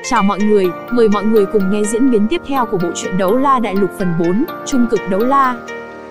Chào mọi người, mời mọi người cùng nghe diễn biến tiếp theo của bộ truyện Đấu La Đại Lục phần 4, Trung cực đấu la.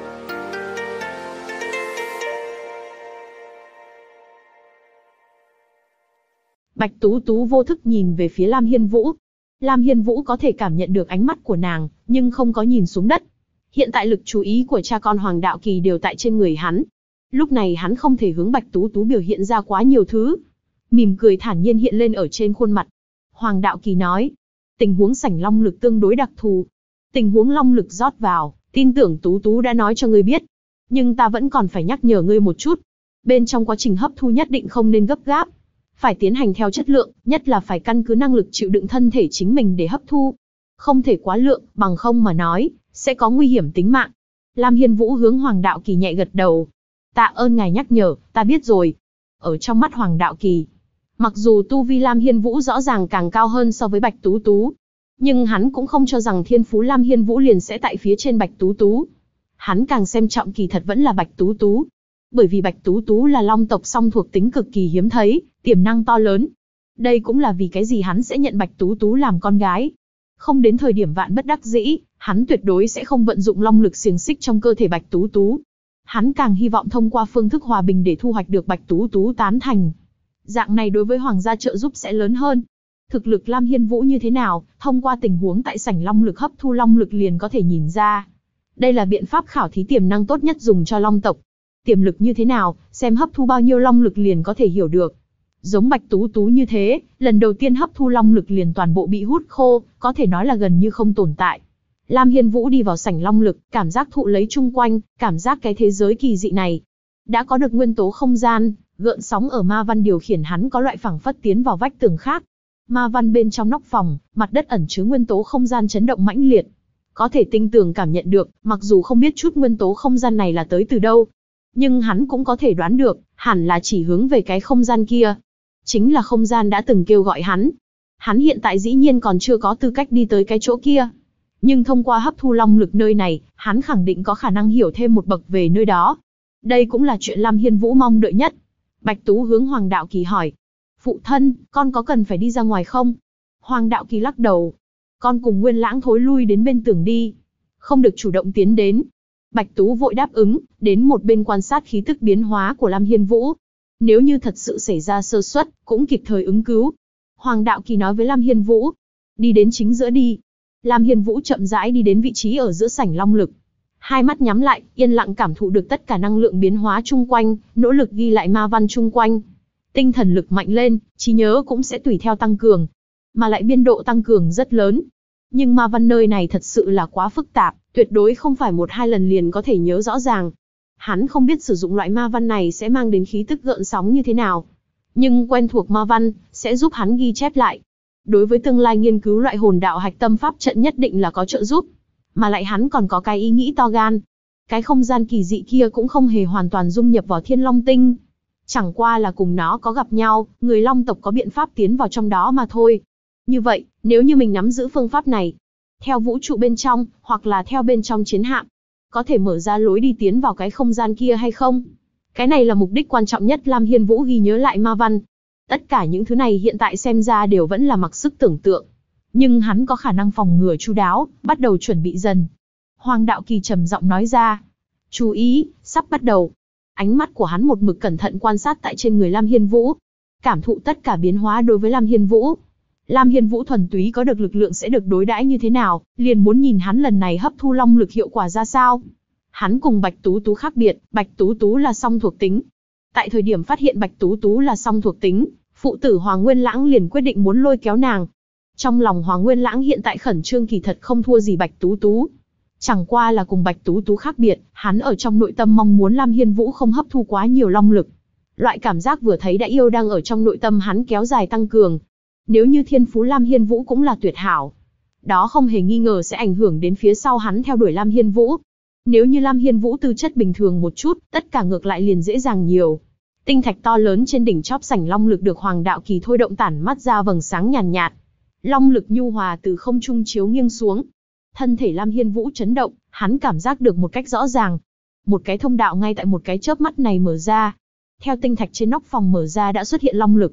Bạch Tú Tú vô thức nhìn về phía Lam Hiên Vũ. Lam Hiên Vũ có thể cảm nhận được ánh mắt của nàng, nhưng không có nhìn xuống đất. Hiện tại lực chú ý của cha con Hoàng Đạo Kỳ đều tại trên người hắn. Lúc này hắn không thể hướng Bạch Tú Tú biểu hiện ra quá nhiều thứ. Mỉm cười thản nhiên hiện lên ở trên khuôn mặt. Hoàng Đạo Kỳ nói, tình huống sảnh long lực tương đối đặc thù. Tình huống long lực rót vào, tin tưởng Tú Tú đã nói cho ngươi biết. Nhưng ta vẫn còn phải nhắc nhở ngươi một chút. Bên trong quá trình hấp thu nhất định không nên gấp gáp. Phải tiến hành theo chất lượng, nhất là phải căn cứ năng lực chịu đựng thân thể chính mình để hấp thu. Không thể quá lượng, bằng không mà nói, sẽ có nguy hiểm tính mạng. Lam Hiên Vũ hướng Hoàng Đạo Kỳ nhẹ gật đầu. Tạ ơn ngài nhắc nhở, ta biết rồi. Ở trong mắt Hoàng Đạo Kỳ, mặc dù tu vi Lam Hiên Vũ rõ ràng càng cao hơn so với Bạch Tú Tú, nhưng hắn cũng không cho rằng thiên phú Lam Hiên Vũ liền sẽ tại phía trên Bạch Tú Tú. Hắn càng xem trọng kỳ thật vẫn là Bạch Tú Tú. Bởi vì Bạch Tú Tú là long tộc song thuộc tính cực kỳ hiếm thấy, tiềm năng to lớn. Đây cũng là vì cái gì hắn sẽ nhận Bạch Tú Tú làm con gái. Không đến thời điểm vạn bất đắc dĩ, hắn tuyệt đối sẽ không vận dụng long lực xiềng xích trong cơ thể Bạch Tú Tú. Hắn càng hy vọng thông qua phương thức hòa bình để thu hoạch được Bạch Tú Tú tán thành. Dạng này đối với hoàng gia trợ giúp sẽ lớn hơn. Thực lực Lam Hiên Vũ như thế nào, thông qua tình huống tại sảnh long lực hấp thu long lực liền có thể nhìn ra. Đây là biện pháp khảo thí tiềm năng tốt nhất dùng cho long tộc. Tiềm lực như thế nào, xem hấp thu bao nhiêu long lực liền có thể hiểu được. Giống Bạch Tú Tú như thế, lần đầu tiên hấp thu long lực liền toàn bộ bị hút khô, có thể nói là gần như không tồn tại. Lam Hiên Vũ đi vào sảnh long lực, cảm giác thụ lấy chung quanh, cảm giác cái thế giới kỳ dị này. Đã có được nguyên tố không gian, gợn sóng ở ma văn điều khiển hắn có loại phảng phất tiến vào vách tường khác. Ma văn bên trong nóc phòng, mặt đất ẩn chứa nguyên tố không gian chấn động mãnh liệt. Có thể tinh tường cảm nhận được, mặc dù không biết chút nguyên tố không gian này là tới từ đâu, nhưng hắn cũng có thể đoán được, hẳn là chỉ hướng về cái không gian kia. Chính là không gian đã từng kêu gọi hắn. Hắn hiện tại dĩ nhiên còn chưa có tư cách đi tới cái chỗ kia. Nhưng thông qua hấp thu long lực nơi này, hắn khẳng định có khả năng hiểu thêm một bậc về nơi đó. Đây cũng là chuyện Lam Hiên Vũ mong đợi nhất. Bạch Tú hướng Hoàng Đạo Kỳ hỏi. Phụ thân, con có cần phải đi ra ngoài không? Hoàng Đạo Kỳ lắc đầu. Con cùng Nguyên Lãng thối lui đến bên tường đi. Không được chủ động tiến đến. Bạch Tú vội đáp ứng, đến một bên quan sát khí tức biến hóa của Lam Hiên Vũ. Nếu như thật sự xảy ra sơ suất, cũng kịp thời ứng cứu. Hoàng Đạo Kỳ nói với Lam Hiên Vũ. Đi đến chính giữa đi. Lam Hiên Vũ chậm rãi đi đến vị trí ở giữa sảnh long lực. Hai mắt nhắm lại, yên lặng cảm thụ được tất cả năng lượng biến hóa chung quanh, nỗ lực ghi lại ma văn chung quanh. Tinh thần lực mạnh lên, trí nhớ cũng sẽ tùy theo tăng cường. Mà lại biên độ tăng cường rất lớn. Nhưng ma văn nơi này thật sự là quá phức tạp, tuyệt đối không phải 1-2 lần liền có thể nhớ rõ ràng. Hắn không biết sử dụng loại ma văn này sẽ mang đến khí tức gợn sóng như thế nào. Nhưng quen thuộc ma văn, sẽ giúp hắn ghi chép lại. Đối với tương lai nghiên cứu loại hồn đạo hạch tâm pháp trận nhất định là có trợ giúp. Mà lại hắn còn có cái ý nghĩ to gan. Cái không gian kỳ dị kia cũng không hề hoàn toàn dung nhập vào Thiên Long Tinh. Chẳng qua là cùng nó có gặp nhau, người Long tộc có biện pháp tiến vào trong đó mà thôi. Như vậy, nếu như mình nắm giữ phương pháp này, theo vũ trụ bên trong, hoặc là theo bên trong chiến hạm, có thể mở ra lối đi tiến vào cái không gian kia hay không? Cái này là mục đích quan trọng nhất Lam Hiên Vũ ghi nhớ lại ma văn. Tất cả những thứ này hiện tại xem ra đều vẫn là mặc sức tưởng tượng. Nhưng hắn có khả năng phòng ngừa chu đáo, bắt đầu chuẩn bị dần. Hoàng Đạo Kỳ trầm giọng nói ra. Chú ý, sắp bắt đầu. Ánh mắt của hắn một mực cẩn thận quan sát tại trên người Lam Hiên Vũ. Cảm thụ tất cả biến hóa đối với Lam Hiên Vũ. Lam Hiên Vũ thuần túy có được lực lượng sẽ được đối đãi như thế nào, liền muốn nhìn hắn lần này hấp thu long lực hiệu quả ra sao. Hắn cùng Bạch Tú Tú khác biệt, Bạch Tú Tú là song thuộc tính. Tại thời điểm phát hiện Bạch Tú Tú là song thuộc tính, phụ tử Hoàng Nguyên Lãng liền quyết định muốn lôi kéo nàng. Trong lòng Hoàng Nguyên Lãng hiện tại khẩn trương kỳ thật không thua gì Bạch Tú Tú. Chẳng qua là cùng Bạch Tú Tú khác biệt, hắn ở trong nội tâm mong muốn Lam Hiên Vũ không hấp thu quá nhiều long lực. Loại cảm giác vừa thấy đã yêu đang ở trong nội tâm hắn kéo dài tăng cường. Nếu như thiên phú Lam Hiên Vũ cũng là tuyệt hảo, đó không hề nghi ngờ sẽ ảnh hưởng đến phía sau hắn theo đuổi Lam Hiên Vũ. Nếu như Lam Hiên Vũ tư chất bình thường một chút, tất cả ngược lại liền dễ dàng nhiều. Tinh thạch to lớn trên đỉnh chóp sảnh long lực được Hoàng Đạo Kỳ thôi động tản mắt ra vầng sáng nhàn nhạt. Long lực nhu hòa từ không trung chiếu nghiêng xuống. Thân thể Lam Hiên Vũ chấn động, hắn cảm giác được một cách rõ ràng. Một cái thông đạo ngay tại một cái chớp mắt này mở ra. Theo tinh thạch trên nóc phòng mở ra đã xuất hiện long lực.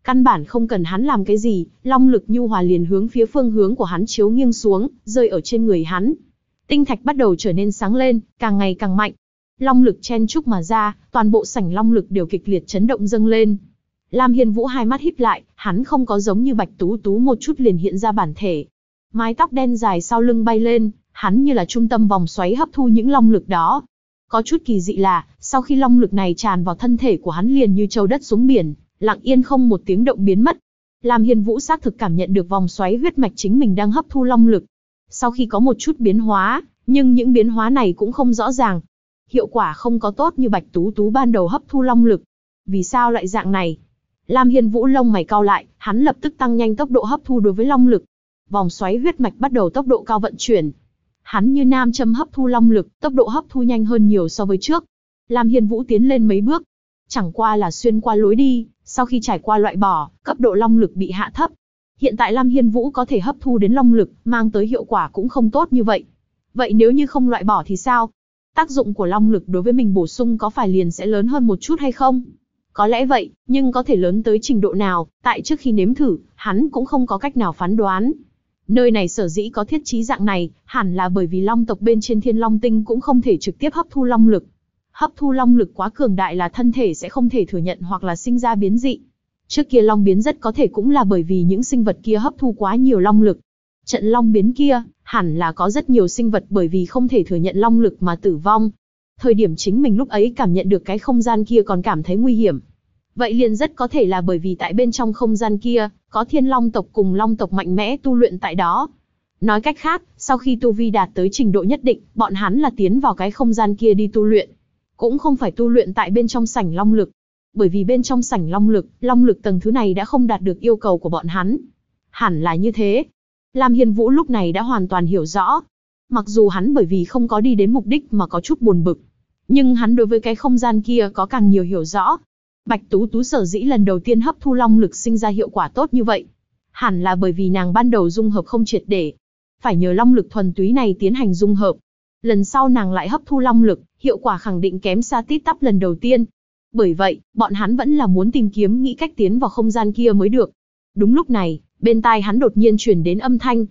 Căn bản không cần hắn làm cái gì, long lực nhu hòa liền hướng phía phương hướng của hắn chiếu nghiêng xuống, rơi ở trên người hắn. Tinh thạch bắt đầu trở nên sáng lên, càng ngày càng mạnh. Long lực chen chúc mà ra, toàn bộ sảnh long lực đều kịch liệt chấn động dâng lên. Lam Hiên Vũ hai mắt híp lại, hắn không có giống như Bạch Tú Tú một chút liền hiện ra bản thể. Mái tóc đen dài sau lưng bay lên, hắn như là trung tâm vòng xoáy hấp thu những long lực đó. Có chút kỳ dị là, sau khi long lực này tràn vào thân thể của hắn liền như châu đất xuống biển, lặng yên không một tiếng động biến mất. Lam Hiên Vũ xác thực cảm nhận được vòng xoáy huyết mạch chính mình đang hấp thu long lực. Sau khi có một chút biến hóa, nhưng những biến hóa này cũng không rõ ràng. Hiệu quả không có tốt như Bạch Tú Tú ban đầu hấp thu long lực. Vì sao lại dạng này? Lam Hiên Vũ lông mày cau lại, hắn lập tức tăng nhanh tốc độ hấp thu đối với long lực. Vòng xoáy huyết mạch bắt đầu tốc độ cao vận chuyển. Hắn như nam châm hấp thu long lực, tốc độ hấp thu nhanh hơn nhiều so với trước. Lam Hiên Vũ tiến lên mấy bước, chẳng qua là xuyên qua lối đi, sau khi trải qua loại bỏ, cấp độ long lực bị hạ thấp. Hiện tại Lam Hiên Vũ có thể hấp thu đến long lực, mang tới hiệu quả cũng không tốt như vậy. Vậy nếu như không loại bỏ thì sao? Tác dụng của long lực đối với mình bổ sung có phải liền sẽ lớn hơn một chút hay không? Có lẽ vậy, nhưng có thể lớn tới trình độ nào, tại trước khi nếm thử, hắn cũng không có cách nào phán đoán. Nơi này sở dĩ có thiết trí dạng này, hẳn là bởi vì long tộc bên trên Thiên Long Tinh cũng không thể trực tiếp hấp thu long lực. Hấp thu long lực quá cường đại là thân thể sẽ không thể thừa nhận hoặc là sinh ra biến dị. Trước kia long biến rất có thể cũng là bởi vì những sinh vật kia hấp thu quá nhiều long lực. Trận long biến kia, hẳn là có rất nhiều sinh vật bởi vì không thể thừa nhận long lực mà tử vong. Thời điểm chính mình lúc ấy cảm nhận được cái không gian kia còn cảm thấy nguy hiểm. Vậy liền rất có thể là bởi vì tại bên trong không gian kia, có Thiên Long tộc cùng Long tộc mạnh mẽ tu luyện tại đó. Nói cách khác, sau khi tu vi đạt tới trình độ nhất định, bọn hắn là tiến vào cái không gian kia đi tu luyện. Cũng không phải tu luyện tại bên trong sảnh long lực. Bởi vì bên trong sảnh long lực tầng thứ này đã không đạt được yêu cầu của bọn hắn. Hẳn là như thế. Lam Hiên Vũ lúc này đã hoàn toàn hiểu rõ. Mặc dù hắn bởi vì không có đi đến mục đích mà có chút buồn bực. Nhưng hắn đối với cái không gian kia có càng nhiều hiểu rõ. Bạch Tú Tú sở dĩ lần đầu tiên hấp thu long lực sinh ra hiệu quả tốt như vậy. Hẳn là bởi vì nàng ban đầu dung hợp không triệt để. Phải nhờ long lực thuần túy này tiến hành dung hợp. Lần sau nàng lại hấp thu long lực, hiệu quả khẳng định kém xa tít tắp lần đầu tiên. Bởi vậy, bọn hắn vẫn là muốn tìm kiếm nghĩ cách tiến vào không gian kia mới được. Đúng lúc này, bên tai hắn đột nhiên truyền đến âm thanh.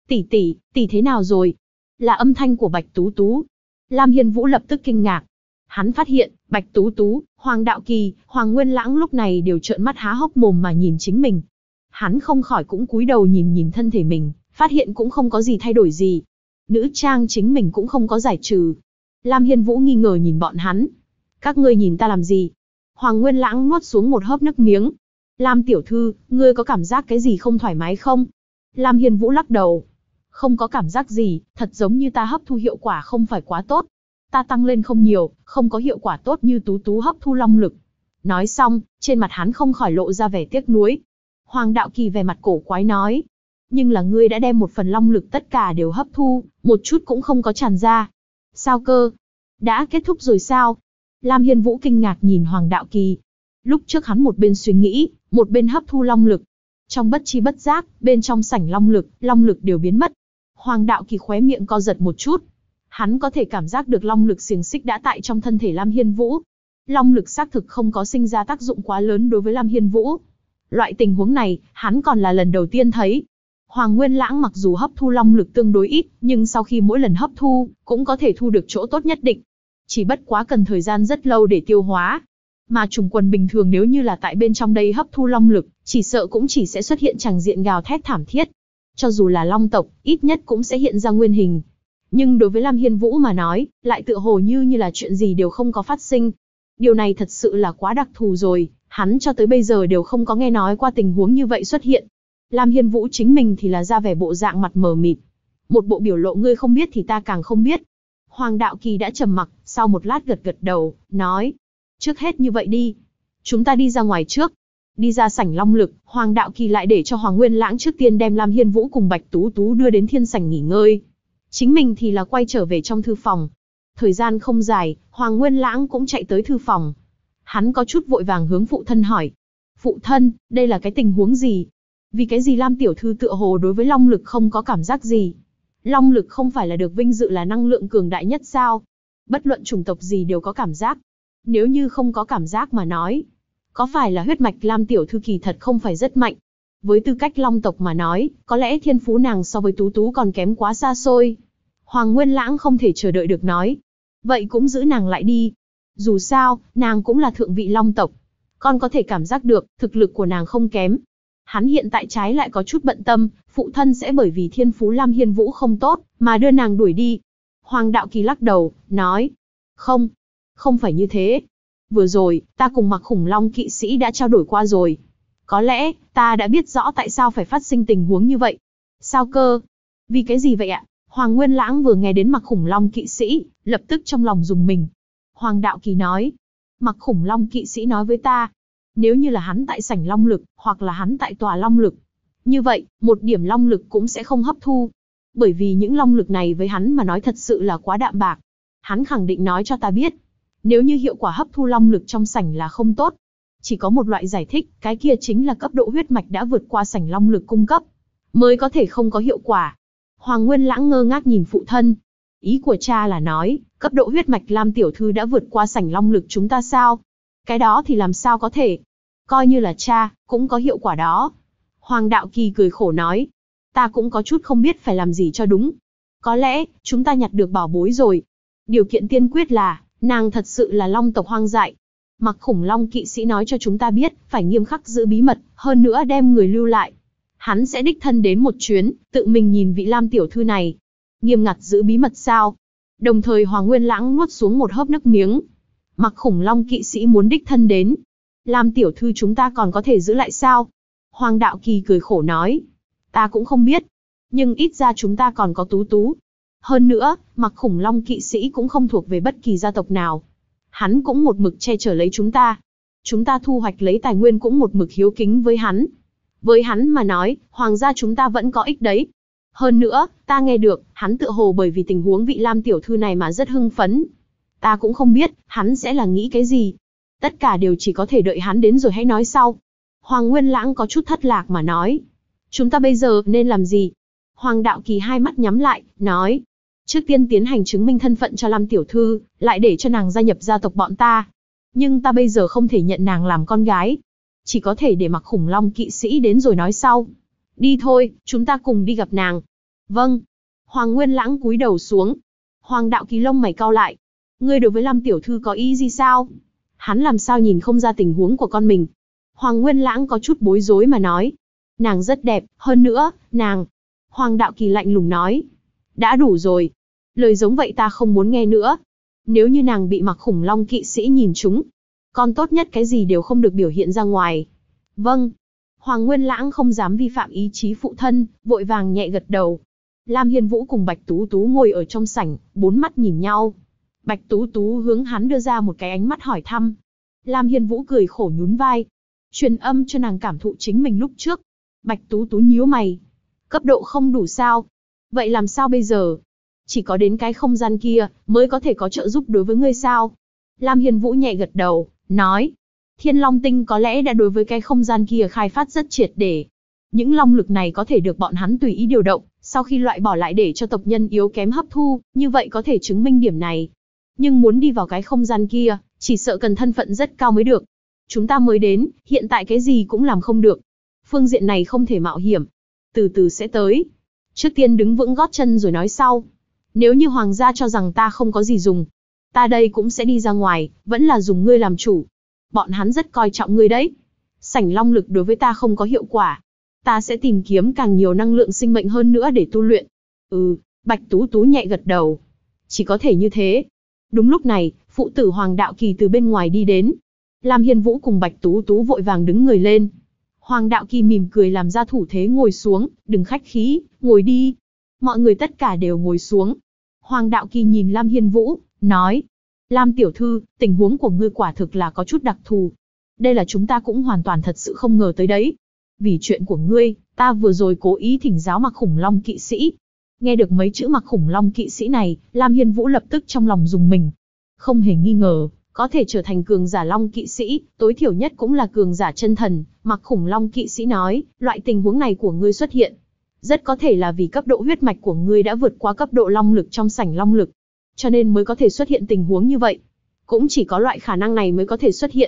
Tỷ thế nào rồi? Là âm thanh của Bạch Tú Tú. Lam Hiên Vũ lập tức kinh ngạc. Hắn phát hiện, Bạch Tú Tú, Hoàng Đạo Kỳ, Hoàng Nguyên Lãng lúc này đều trợn mắt há hốc mồm mà nhìn chính mình. Hắn không khỏi cũng cúi đầu nhìn thân thể mình, phát hiện cũng không có gì thay đổi gì. Nữ trang chính mình cũng không có giải trừ. Lam Hiên Vũ nghi ngờ nhìn bọn hắn. Các ngươi nhìn ta làm gì? Hoàng Nguyên Lãng nuốt xuống một hớp nước miếng. Lam tiểu thư, ngươi có cảm giác cái gì không thoải mái không? Lam Hiên Vũ lắc đầu. Không có cảm giác gì, thật giống như ta hấp thu hiệu quả không phải quá tốt. Ta tăng lên không nhiều, không có hiệu quả tốt như Tú Tú hấp thu long lực. Nói xong, trên mặt hắn không khỏi lộ ra vẻ tiếc nuối. Hoàng Đạo Kỳ vẻ mặt cổ quái nói. Nhưng là ngươi đã đem một phần long lực tất cả đều hấp thu, một chút cũng không có tràn ra. Sao cơ? Đã kết thúc rồi sao? Lam Hiên Vũ kinh ngạc nhìn Hoàng Đạo Kỳ. Lúc trước hắn một bên suy nghĩ, một bên hấp thu long lực. Trong bất chi bất giác, bên trong sảnh long lực đều biến mất. Hoàng Đạo Kỳ khóe miệng co giật một chút. Hắn có thể cảm giác được long lực xiềng xích đã tại trong thân thể Lam Hiên Vũ. Long lực xác thực không có sinh ra tác dụng quá lớn đối với Lam Hiên Vũ. Loại tình huống này, hắn còn là lần đầu tiên thấy. Hoàng Nguyên Lãng mặc dù hấp thu long lực tương đối ít, nhưng sau khi mỗi lần hấp thu, cũng có thể thu được chỗ tốt nhất định. Chỉ bất quá cần thời gian rất lâu để tiêu hóa. Mà trùng quần bình thường nếu như là tại bên trong đây hấp thu long lực, chỉ sợ cũng chỉ sẽ xuất hiện tràng diện gào thét thảm thiết. Cho dù là long tộc, ít nhất cũng sẽ hiện ra nguyên hình. Nhưng đối với Lam Hiên Vũ mà nói, lại tựa hồ như là chuyện gì đều không có phát sinh. Điều này thật sự là quá đặc thù rồi, hắn cho tới bây giờ đều không có nghe nói qua tình huống như vậy xuất hiện. Lam Hiên Vũ chính mình thì là ra vẻ bộ dạng mặt mờ mịt. Một bộ biểu lộ ngươi không biết thì ta càng không biết. Hoàng Đạo Kỳ đã trầm mặc, sau một lát gật gật đầu, nói. Trước hết như vậy đi. Chúng ta đi ra ngoài trước. Đi ra sảnh long lực, Hoàng Đạo Kỳ lại để cho Hoàng Nguyên Lãng trước tiên đem Lam Hiên Vũ cùng Bạch Tú Tú đưa đến thiên sảnh nghỉ ngơi. Chính mình thì là quay trở về trong thư phòng. Thời gian không dài, Hoàng Nguyên Lãng cũng chạy tới thư phòng. Hắn có chút vội vàng hướng phụ thân hỏi. Phụ thân, đây là cái tình huống gì? Vì cái gì Lam tiểu thư tựa hồ đối với long lực không có cảm giác gì? Long lực không phải là được vinh dự là năng lượng cường đại nhất sao? Bất luận chủng tộc gì đều có cảm giác. Nếu như không có cảm giác mà nói, Có phải là huyết mạch Lam tiểu thư kỳ thật không phải rất mạnh? Với tư cách long tộc mà nói, có lẽ thiên phú nàng so với Tú Tú còn kém quá xa xôi. Hoàng Nguyên Lãng không thể chờ đợi được nói. Vậy cũng giữ nàng lại đi. Dù sao, nàng cũng là thượng vị long tộc. Con có thể cảm giác được, thực lực của nàng không kém. Hắn hiện tại trái lại có chút bận tâm, phụ thân sẽ bởi vì thiên phú Lam Hiên Vũ không tốt, mà đưa nàng đuổi đi. Hoàng Đạo Kỳ lắc đầu, nói. Không phải như thế. Vừa rồi, ta cùng Mặc Khủng Long kỵ sĩ đã trao đổi qua rồi. Có lẽ, ta đã biết rõ tại sao phải phát sinh tình huống như vậy. Sao cơ? Vì cái gì vậy ạ? Hoàng Nguyên Lãng vừa nghe đến Mặc Khủng Long kỵ sĩ, lập tức trong lòng rùng mình. Hoàng Đạo Kỳ nói. Mặc Khủng Long kỵ sĩ nói với ta. Nếu như là hắn tại sảnh long lực, hoặc là hắn tại tòa long lực. Như vậy, một điểm long lực cũng sẽ không hấp thu. Bởi vì những long lực này với hắn mà nói thật sự là quá đạm bạc. Hắn khẳng định nói cho ta biết. Nếu như hiệu quả hấp thu long lực trong sảnh là không tốt. Chỉ có một loại giải thích, cái kia chính là cấp độ huyết mạch đã vượt qua sảnh long lực cung cấp. Mới có thể không có hiệu quả. Hoàng Nguyên Lãng ngơ ngác nhìn phụ thân. Ý của cha là nói, cấp độ huyết mạch Lam tiểu thư đã vượt qua sảnh long lực chúng ta sao? Cái đó thì làm sao có thể? Coi như là cha, cũng có hiệu quả đó. Hoàng Đạo Kỳ cười khổ nói. Ta cũng có chút không biết phải làm gì cho đúng. Có lẽ, chúng ta nhặt được bảo bối rồi. Điều kiện tiên quyết là, nàng thật sự là long tộc hoang dại. Mặc Khủng Long kỵ sĩ nói cho chúng ta biết, phải nghiêm khắc giữ bí mật, hơn nữa đem người lưu lại. Hắn sẽ đích thân đến một chuyến, tự mình nhìn vị Lam tiểu thư này. Nghiêm ngặt giữ bí mật sao? Đồng thời Hoàng Nguyên Lãng nuốt xuống một hớp nước miếng. Mặc Khủng Long kỵ sĩ muốn đích thân đến. Lam tiểu thư chúng ta còn có thể giữ lại sao? Hoàng Đạo Kỳ cười khổ nói. Ta cũng không biết. Nhưng ít ra chúng ta còn có Tú Tú. Hơn nữa, Mặc Khủng Long kỵ sĩ cũng không thuộc về bất kỳ gia tộc nào. Hắn cũng một mực che chở lấy chúng ta. Chúng ta thu hoạch lấy tài nguyên cũng một mực hiếu kính với hắn. Với hắn mà nói, hoàng gia chúng ta vẫn có ích đấy. Hơn nữa, ta nghe được, hắn tựa hồ bởi vì tình huống vị Lam tiểu thư này mà rất hưng phấn. Ta cũng không biết, hắn sẽ là nghĩ cái gì. Tất cả đều chỉ có thể đợi hắn đến rồi hãy nói sau. Hoàng Nguyên Lãng có chút thất lạc mà nói. Chúng ta bây giờ nên làm gì? Hoàng Đạo Kỳ hai mắt nhắm lại, nói. Trước tiên tiến hành chứng minh thân phận cho Lam tiểu thư, lại để cho nàng gia nhập gia tộc bọn ta. Nhưng ta bây giờ không thể nhận nàng làm con gái. Chỉ có thể để Mặc Khủng Long kỵ sĩ đến rồi nói sau. Đi thôi, chúng ta cùng đi gặp nàng. Vâng. Hoàng Nguyên Lãng cúi đầu xuống. Hoàng Đạo Kỳ lông mày cau lại. Ngươi đối với Lam tiểu thư có ý gì sao? Hắn làm sao nhìn không ra tình huống của con mình. Hoàng Nguyên Lãng có chút bối rối mà nói. Nàng rất đẹp, hơn nữa, nàng. Hoàng Đạo Kỳ lạnh lùng nói. Đã đủ rồi. Lời giống vậy ta không muốn nghe nữa. Nếu như nàng bị Mặc Khủng Long kỵ sĩ nhìn trúng, con tốt nhất cái gì đều không được biểu hiện ra ngoài. Vâng. Hoàng Nguyên Lãng không dám vi phạm ý chí phụ thân, vội vàng nhẹ gật đầu. Lam Hiên Vũ cùng Bạch Tú Tú ngồi ở trong sảnh, bốn mắt nhìn nhau. Bạch Tú Tú hướng hắn đưa ra một cái ánh mắt hỏi thăm. Lam Hiên Vũ cười khổ nhún vai. Truyền âm cho nàng cảm thụ chính mình lúc trước. Bạch Tú Tú nhíu mày. Cấp độ không đủ sao? Vậy làm sao bây giờ? Chỉ có đến cái không gian kia, mới có thể có trợ giúp đối với ngươi sao? Lam Hiên Vũ nhẹ gật đầu, nói. Thiên Long Tinh có lẽ đã đối với cái không gian kia khai phát rất triệt để. Những long lực này có thể được bọn hắn tùy ý điều động, sau khi loại bỏ lại để cho tộc nhân yếu kém hấp thu, như vậy có thể chứng minh điểm này. Nhưng muốn đi vào cái không gian kia, chỉ sợ cần thân phận rất cao mới được. Chúng ta mới đến, hiện tại cái gì cũng làm không được. Phương diện này không thể mạo hiểm. Từ từ sẽ tới. Trước tiên đứng vững gót chân rồi nói sau. Nếu như hoàng gia cho rằng ta không có gì dùng, ta đây cũng sẽ đi ra ngoài, vẫn là dùng ngươi làm chủ. Bọn hắn rất coi trọng ngươi đấy. Sảnh long lực đối với ta không có hiệu quả. Ta sẽ tìm kiếm càng nhiều năng lượng sinh mệnh hơn nữa để tu luyện. Bạch Tú Tú nhẹ gật đầu. Chỉ có thể như thế. Đúng lúc này, phụ tử Hoàng Đạo Kỳ từ bên ngoài đi đến. Lam Hiên Vũ cùng Bạch Tú Tú vội vàng đứng người lên. Hoàng Đạo Kỳ mỉm cười làm ra thủ thế ngồi xuống, đừng khách khí, ngồi đi. Mọi người tất cả đều ngồi xuống. Hoàng Đạo Kỳ nhìn Lam Hiên Vũ, nói. Lam tiểu thư, tình huống của ngươi quả thực là có chút đặc thù. Đây là chúng ta cũng hoàn toàn thật sự không ngờ tới đấy. Vì chuyện của ngươi, ta vừa rồi cố ý thỉnh giáo Mặc Khủng Long kỵ sĩ. Nghe được mấy chữ Mặc Khủng Long kỵ sĩ này, Lam Hiên Vũ lập tức trong lòng rùng mình. Không hề nghi ngờ, có thể trở thành cường giả Long kỵ sĩ, tối thiểu nhất cũng là cường giả chân thần. Mặc Khủng Long kỵ sĩ nói, loại tình huống này của ngươi xuất hiện, rất có thể là vì cấp độ huyết mạch của ngươi đã vượt qua cấp độ long lực trong sảnh long lực, cho nên mới có thể xuất hiện tình huống như vậy. Cũng chỉ có loại khả năng này mới có thể xuất hiện.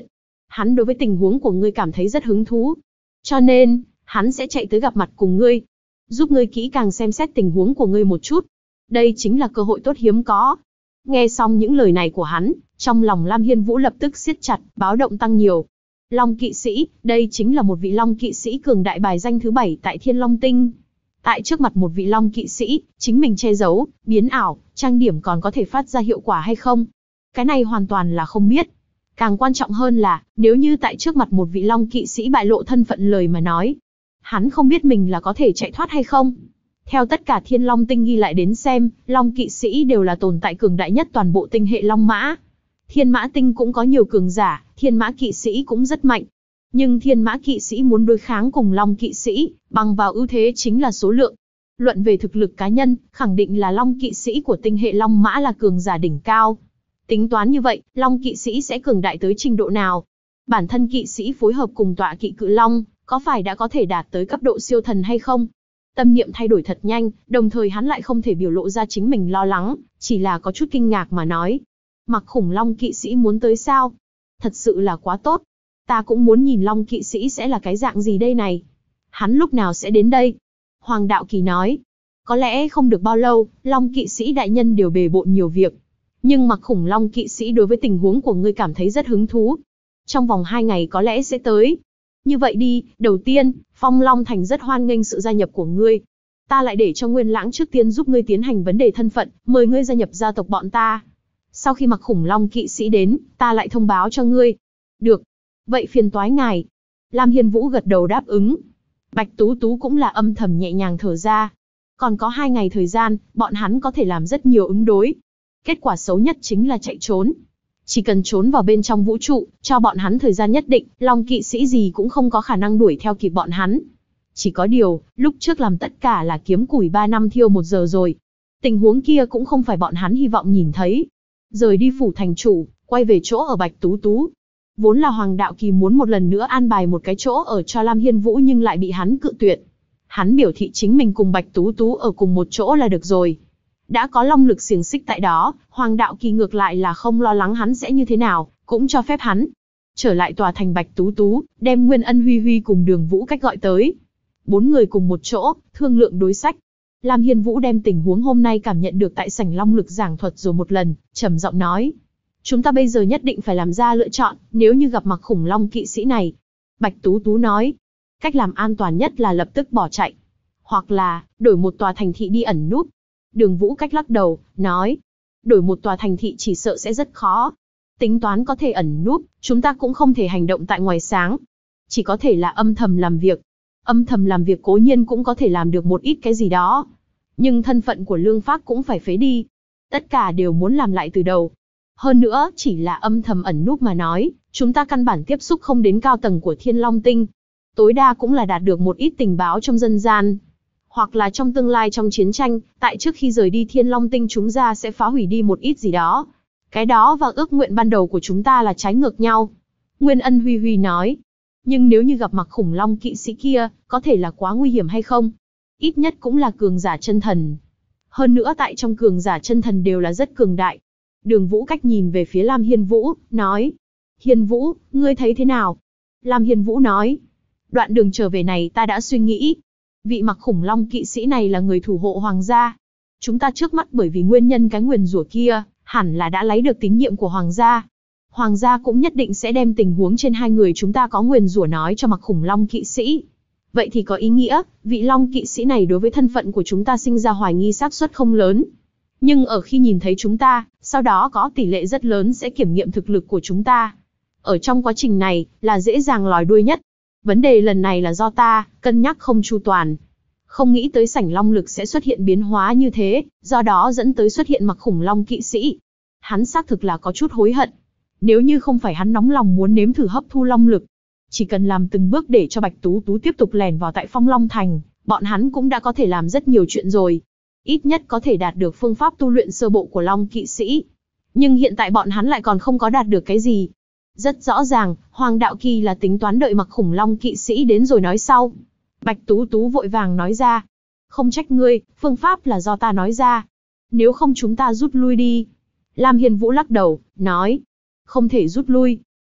Hắn đối với tình huống của ngươi cảm thấy rất hứng thú. Cho nên, hắn sẽ chạy tới gặp mặt cùng ngươi, giúp ngươi kỹ càng xem xét tình huống của ngươi một chút. Đây chính là cơ hội tốt hiếm có. Nghe xong những lời này của hắn, trong lòng Lam Hiên Vũ lập tức siết chặt, báo động tăng nhiều. Long kỵ sĩ, đây chính là một vị Long kỵ sĩ cường đại bài danh thứ 7 tại Thiên Long Tinh. Tại trước mặt một vị Long kỵ sĩ, chính mình che giấu, biến ảo, trang điểm còn có thể phát ra hiệu quả hay không? Cái này hoàn toàn là không biết. Càng quan trọng hơn là, nếu như tại trước mặt một vị Long kỵ sĩ bại lộ thân phận lời mà nói, hắn không biết mình là có thể chạy thoát hay không. Theo tất cả Thiên Long Tinh ghi lại đến xem, Long kỵ sĩ đều là tồn tại cường đại nhất toàn bộ tinh hệ Long Mã. Thiên Mã Tinh cũng có nhiều cường giả, Thiên Mã kỵ sĩ cũng rất mạnh. Nhưng Thiên Mã kỵ sĩ muốn đối kháng cùng Long kỵ sĩ, bằng vào ưu thế chính là số lượng. Luận về thực lực cá nhân, khẳng định là Long kỵ sĩ của tinh hệ Long Mã là cường giả đỉnh cao. Tính toán như vậy, Long kỵ sĩ sẽ cường đại tới trình độ nào? Bản thân kỵ sĩ phối hợp cùng tọa kỵ cự long, có phải đã có thể đạt tới cấp độ siêu thần hay không? Tâm niệm thay đổi thật nhanh, đồng thời hắn lại không thể biểu lộ ra chính mình lo lắng, chỉ là có chút kinh ngạc mà nói. Mặc khủng long kỵ sĩ muốn tới sao? Thật sự là quá tốt. Ta cũng muốn nhìn Long kỵ sĩ sẽ là cái dạng gì đây này. Hắn lúc nào sẽ đến đây? Hoàng Đạo Kỳ nói. Có lẽ không được bao lâu, Long kỵ sĩ đại nhân đều bề bộn nhiều việc. Nhưng Mặc khủng long kỵ sĩ đối với tình huống của ngươi cảm thấy rất hứng thú. Trong vòng 2 ngày có lẽ sẽ tới. Như vậy đi, đầu tiên, Phong Long Thành rất hoan nghênh sự gia nhập của ngươi. Ta lại để cho Nguyên Lãng trước tiên giúp ngươi tiến hành vấn đề thân phận, mời ngươi gia nhập gia tộc bọn ta. Sau khi Mặc khủng long kỵ sĩ đến, ta lại thông báo cho ngươi. Được. Vậy phiền toái ngài. Lam Hiên Vũ gật đầu đáp ứng. Bạch Tú Tú cũng là âm thầm nhẹ nhàng thở ra. Còn có 2 ngày thời gian, bọn hắn có thể làm rất nhiều ứng đối. Kết quả xấu nhất chính là chạy trốn. Chỉ cần trốn vào bên trong vũ trụ, cho bọn hắn thời gian nhất định, Long kỵ sĩ gì cũng không có khả năng đuổi theo kịp bọn hắn. Chỉ có điều, lúc trước làm tất cả là kiếm củi 3 năm thiêu 1 giờ rồi. Tình huống kia cũng không phải bọn hắn hy vọng nhìn thấy. Rời đi phủ thành chủ, quay về chỗ ở Bạch Tú Tú. Vốn là Hoàng Đạo Kỳ muốn một lần nữa an bài một cái chỗ ở cho Lam Hiên Vũ nhưng lại bị hắn cự tuyệt. Hắn biểu thị chính mình cùng Bạch Tú Tú ở cùng một chỗ là được rồi. Đã có long lực xiềng xích tại đó, Hoàng Đạo Kỳ ngược lại là không lo lắng hắn sẽ như thế nào, cũng cho phép hắn trở lại tòa thành Bạch Tú Tú, đem Nguyên Ân Huy Huy cùng Đường Vũ Cách gọi tới. 4 người cùng một chỗ, thương lượng đối sách. Lam Hiên Vũ đem tình huống hôm nay cảm nhận được tại sảnh long lực giảng thuật rồi một lần, trầm giọng nói. Chúng ta bây giờ nhất định phải làm ra lựa chọn, nếu như gặp Mặc khủng long kỵ sĩ này. Bạch Tú Tú nói, cách làm an toàn nhất là lập tức bỏ chạy. Hoặc là, đổi một tòa thành thị đi ẩn núp. Đường Vũ Cách lắc đầu, nói, đổi một tòa thành thị chỉ sợ sẽ rất khó. Tính toán có thể ẩn núp, chúng ta cũng không thể hành động tại ngoài sáng. Chỉ có thể là âm thầm làm việc. Âm thầm làm việc cố nhiên cũng có thể làm được một ít cái gì đó. Nhưng thân phận của Lương Phác cũng phải phế đi. Tất cả đều muốn làm lại từ đầu. Hơn nữa, chỉ là âm thầm ẩn núp mà nói, chúng ta căn bản tiếp xúc không đến cao tầng của Thiên Long Tinh. Tối đa cũng là đạt được một ít tình báo trong dân gian. Hoặc là trong tương lai trong chiến tranh, tại trước khi rời đi Thiên Long Tinh chúng ta sẽ phá hủy đi một ít gì đó. Cái đó và ước nguyện ban đầu của chúng ta là trái ngược nhau. Nguyên Ân Huy Huy nói. Nhưng nếu như gặp Mặc khủng long kỵ sĩ kia, có thể là quá nguy hiểm hay không? Ít nhất cũng là cường giả chân thần. Hơn nữa tại trong cường giả chân thần đều là rất cường đại. Đường Vũ Cách nhìn về phía Lam Hiên Vũ, nói. Hiên Vũ, ngươi thấy thế nào? Lam Hiên Vũ nói. Đoạn đường trở về này ta đã suy nghĩ. Vị Mặc khủng long kỵ sĩ này là người thủ hộ hoàng gia. Chúng ta trước mắt bởi vì nguyên nhân cái nguyền rủa kia, hẳn là đã lấy được tín nhiệm của hoàng gia. Hoàng gia cũng nhất định sẽ đem tình huống trên 2 người chúng ta có nguyền rủa nói cho Mặc khủng long kỵ sĩ. Vậy thì có ý nghĩa, vị long kỵ sĩ này đối với thân phận của chúng ta sinh ra hoài nghi xác suất không lớn. Nhưng ở khi nhìn thấy chúng ta, sau đó có tỷ lệ rất lớn sẽ kiểm nghiệm thực lực của chúng ta. Ở trong quá trình này, là dễ dàng lòi đuôi nhất. Vấn đề lần này là do ta, cân nhắc không chu toàn. Không nghĩ tới sảnh long lực sẽ xuất hiện biến hóa như thế, do đó dẫn tới xuất hiện Mặc khủng long kỵ sĩ. Hắn xác thực là có chút hối hận. Nếu như không phải hắn nóng lòng muốn nếm thử hấp thu long lực, chỉ cần làm từng bước để cho Bạch Tú Tú tiếp tục lẻn vào tại Phong Long Thành, bọn hắn cũng đã có thể làm rất nhiều chuyện rồi. Ít nhất có thể đạt được phương pháp tu luyện sơ bộ của long kỵ sĩ. Nhưng hiện tại bọn hắn lại còn không có đạt được cái gì. Rất rõ ràng, Hoàng Đạo Kỳ là tính toán đợi Mặc khủng long kỵ sĩ đến rồi nói sau. Bạch Tú Tú vội vàng nói ra. Không trách ngươi, phương pháp là do ta nói ra. Nếu không chúng ta rút lui đi. Lam Hiên Vũ lắc đầu, nói. Không thể rút lui.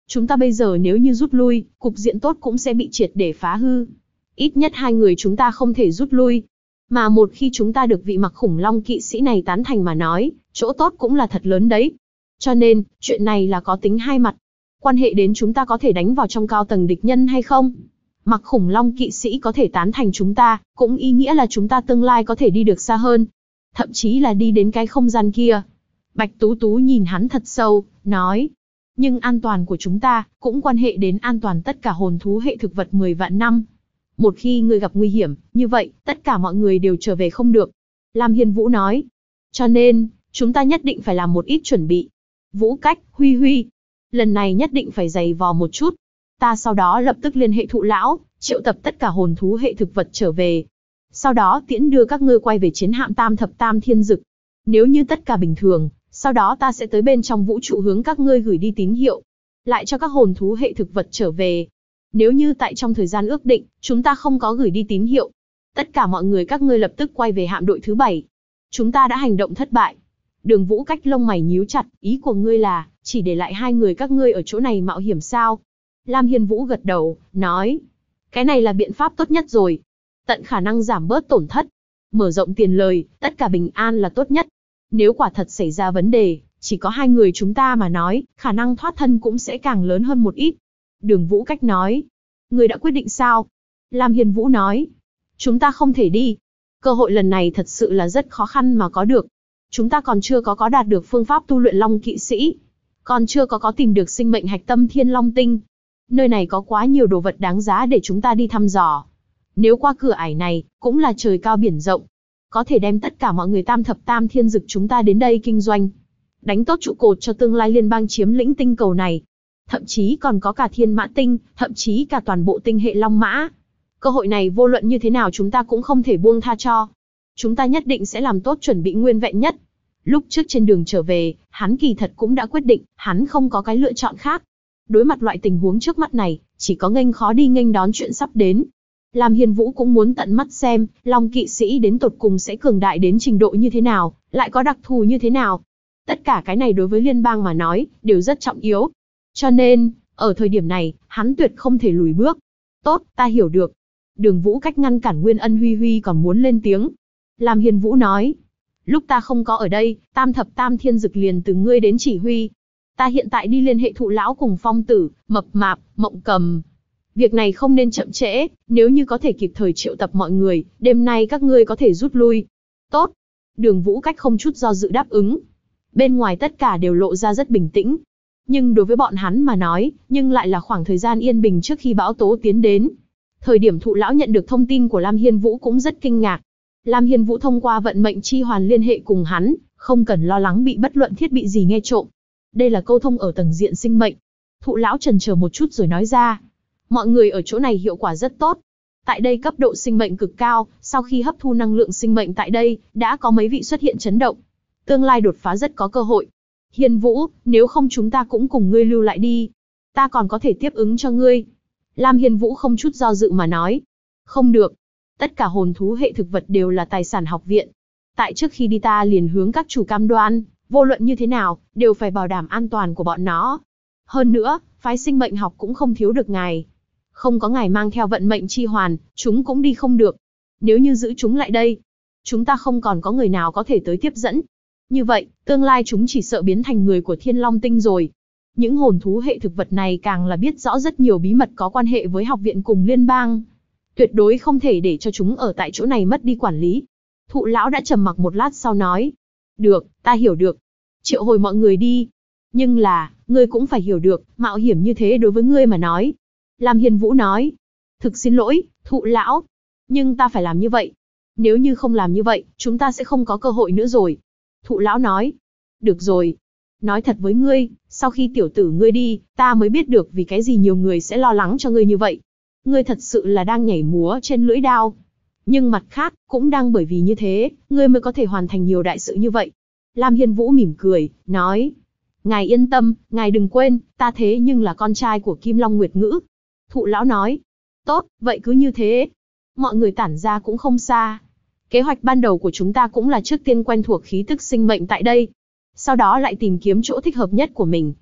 Chúng ta bây giờ nếu như rút lui, cục diện tốt cũng sẽ bị triệt để phá hư. Ít nhất hai người chúng ta không thể rút lui. Mà một khi chúng ta được vị Mặc Khủng Long kỵ sĩ này tán thành mà nói, chỗ tốt cũng là thật lớn đấy. Cho nên, chuyện này là có tính hai mặt. Quan hệ đến chúng ta có thể đánh vào trong cao tầng địch nhân hay không. Mặc Khủng Long kỵ sĩ có thể tán thành chúng ta, cũng ý nghĩa là chúng ta tương lai có thể đi được xa hơn. Thậm chí là đi đến cái không gian kia. Bạch Tú Tú nhìn hắn thật sâu, nói. Nhưng an toàn của chúng ta, cũng quan hệ đến an toàn tất cả hồn thú hệ thực vật 10 vạn năm. Một khi ngươi gặp nguy hiểm, như vậy, tất cả mọi người đều trở về không được. Lam Hiên Vũ nói. Cho nên, chúng ta nhất định phải làm một ít chuẩn bị. Vũ Cách, Huy Huy. Lần này nhất định phải dày vò một chút. Ta sau đó lập tức liên hệ Thụ lão, triệu tập tất cả hồn thú hệ thực vật trở về. Sau đó tiễn đưa các ngươi quay về chiến hạm Tam Thập Tam Thiên Dực. Nếu như tất cả bình thường, sau đó ta sẽ tới bên trong vũ trụ hướng các ngươi gửi đi tín hiệu. Lại cho các hồn thú hệ thực vật trở về. Nếu như tại trong thời gian ước định, chúng ta không có gửi đi tín hiệu. Tất cả mọi người các ngươi lập tức quay về hạm đội thứ 7. Chúng ta đã hành động thất bại. Đường Vũ Cách lông mày nhíu chặt, ý của ngươi là, chỉ để lại hai người các ngươi ở chỗ này mạo hiểm sao? Lam Hiên Vũ gật đầu, nói. Cái này là biện pháp tốt nhất rồi. Tận khả năng giảm bớt tổn thất. Mở rộng tiền lời, tất cả bình an là tốt nhất. Nếu quả thật xảy ra vấn đề, chỉ có hai người chúng ta mà nói, khả năng thoát thân cũng sẽ càng lớn hơn một ít. Đường Vũ Cách nói. Người đã quyết định sao? Lam Hiên Vũ nói. Chúng ta không thể đi. Cơ hội lần này thật sự là rất khó khăn mà có được. Chúng ta còn chưa có đạt được phương pháp tu luyện Long kỵ sĩ. Còn chưa có tìm được sinh mệnh hạch tâm Thiên Long Tinh. Nơi này có quá nhiều đồ vật đáng giá để chúng ta đi thăm dò. Nếu qua cửa ải này, cũng là trời cao biển rộng. Có thể đem tất cả mọi người Tam Thập Tam Thiên Dực chúng ta đến đây kinh doanh. Đánh tốt trụ cột cho tương lai liên bang chiếm lĩnh tinh cầu này. Thậm chí còn có cả Thiên Mã Tinh, thậm chí cả toàn bộ tinh hệ Long Mã. Cơ hội này vô luận như thế nào chúng ta cũng không thể buông tha cho. Chúng ta nhất định sẽ làm tốt chuẩn bị nguyên vẹn nhất. Lúc trước trên đường trở về, hắn kỳ thật cũng đã quyết định, hắn không có cái lựa chọn khác. Đối mặt loại tình huống trước mắt này, chỉ có nghênh khó đi nghênh đón chuyện sắp đến. Lam Hiên Vũ cũng muốn tận mắt xem, Long kỵ sĩ đến tột cùng sẽ cường đại đến trình độ như thế nào, lại có đặc thù như thế nào. Tất cả cái này đối với liên bang mà nói, đều rất trọng yếu. Cho nên, ở thời điểm này, hắn tuyệt không thể lùi bước. Tốt, ta hiểu được. Đường Vũ Cách ngăn cản Nguyên Ân Huy Huy còn muốn lên tiếng. Lam Hiên Vũ nói. Lúc ta không có ở đây, Tam Thập Tam Thiên Dực liền từ ngươi đến chỉ huy. Ta hiện tại đi liên hệ Thụ lão cùng Phong Tử, Mập Mạp, Mộng Cầm. Việc này không nên chậm trễ, nếu như có thể kịp thời triệu tập mọi người, đêm nay các ngươi có thể rút lui. Tốt. Đường Vũ Cách không chút do dự đáp ứng. Bên ngoài tất cả đều lộ ra rất bình tĩnh. Nhưng đối với bọn hắn mà nói, nhưng lại là khoảng thời gian yên bình trước khi bão tố tiến đến. Thời điểm Thụ lão nhận được thông tin của Lam Hiên Vũ cũng rất kinh ngạc. Lam Hiên Vũ thông qua vận mệnh chi hoàn liên hệ cùng hắn, không cần lo lắng bị bất luận thiết bị gì nghe trộm. Đây là câu thông ở tầng diện sinh mệnh. Thụ lão chần chờ một chút rồi nói ra. Mọi người ở chỗ này hiệu quả rất tốt. Tại đây cấp độ sinh mệnh cực cao, sau khi hấp thu năng lượng sinh mệnh tại đây, đã có mấy vị xuất hiện chấn động. Tương lai đột phá rất có cơ hội. Hiên Vũ, nếu không chúng ta cũng cùng ngươi lưu lại đi. Ta còn có thể tiếp ứng cho ngươi. Lam Hiên Vũ không chút do dự mà nói. Không được. Tất cả hồn thú hệ thực vật đều là tài sản học viện. Tại trước khi đi ta liền hướng các chủ cam đoan, vô luận như thế nào, đều phải bảo đảm an toàn của bọn nó. Hơn nữa, phái sinh mệnh học cũng không thiếu được ngài. Không có ngài mang theo vận mệnh chi hoàn, chúng cũng đi không được. Nếu như giữ chúng lại đây, chúng ta không còn có người nào có thể tới tiếp dẫn. Như vậy, tương lai chúng chỉ sợ biến thành người của Thiên Long Tinh rồi. Những hồn thú hệ thực vật này càng là biết rõ rất nhiều bí mật có quan hệ với học viện cùng liên bang. Tuyệt đối không thể để cho chúng ở tại chỗ này mất đi quản lý. Thụ lão đã trầm mặc một lát sau nói. Được, ta hiểu được. Triệu hồi mọi người đi. Nhưng là, ngươi cũng phải hiểu được, mạo hiểm như thế đối với ngươi mà nói. Lam Hiên Vũ nói. Thực xin lỗi, Thụ lão. Nhưng ta phải làm như vậy. Nếu như không làm như vậy, chúng ta sẽ không có cơ hội nữa rồi. Thụ lão nói. Được rồi. Nói thật với ngươi, sau khi tiểu tử ngươi đi, ta mới biết được vì cái gì nhiều người sẽ lo lắng cho ngươi như vậy. Ngươi thật sự là đang nhảy múa trên lưỡi đao. Nhưng mặt khác, cũng đang bởi vì như thế, ngươi mới có thể hoàn thành nhiều đại sự như vậy. Lam Hiên Vũ mỉm cười, nói. Ngài yên tâm, ngài đừng quên, ta thế nhưng là con trai của Kim Long Nguyệt Ngữ. Thụ lão nói. Tốt, vậy cứ như thế. Mọi người tản ra cũng không xa. Kế hoạch ban đầu của chúng ta cũng là trước tiên quen thuộc khí tức sinh mệnh tại đây. Sau đó lại tìm kiếm chỗ thích hợp nhất của mình.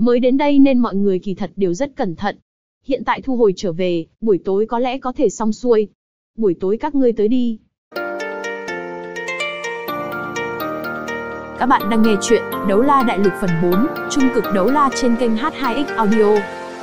Mới đến đây nên mọi người kỳ thật đều rất cẩn thận. Hiện tại thu hồi trở về, buổi tối có lẽ có thể xong xuôi. Buổi tối các ngươi tới đi. Các bạn đang nghe chuyện Đấu La Đại Lục phần 4, Trung cực đấu la trên kênh H2X Audio.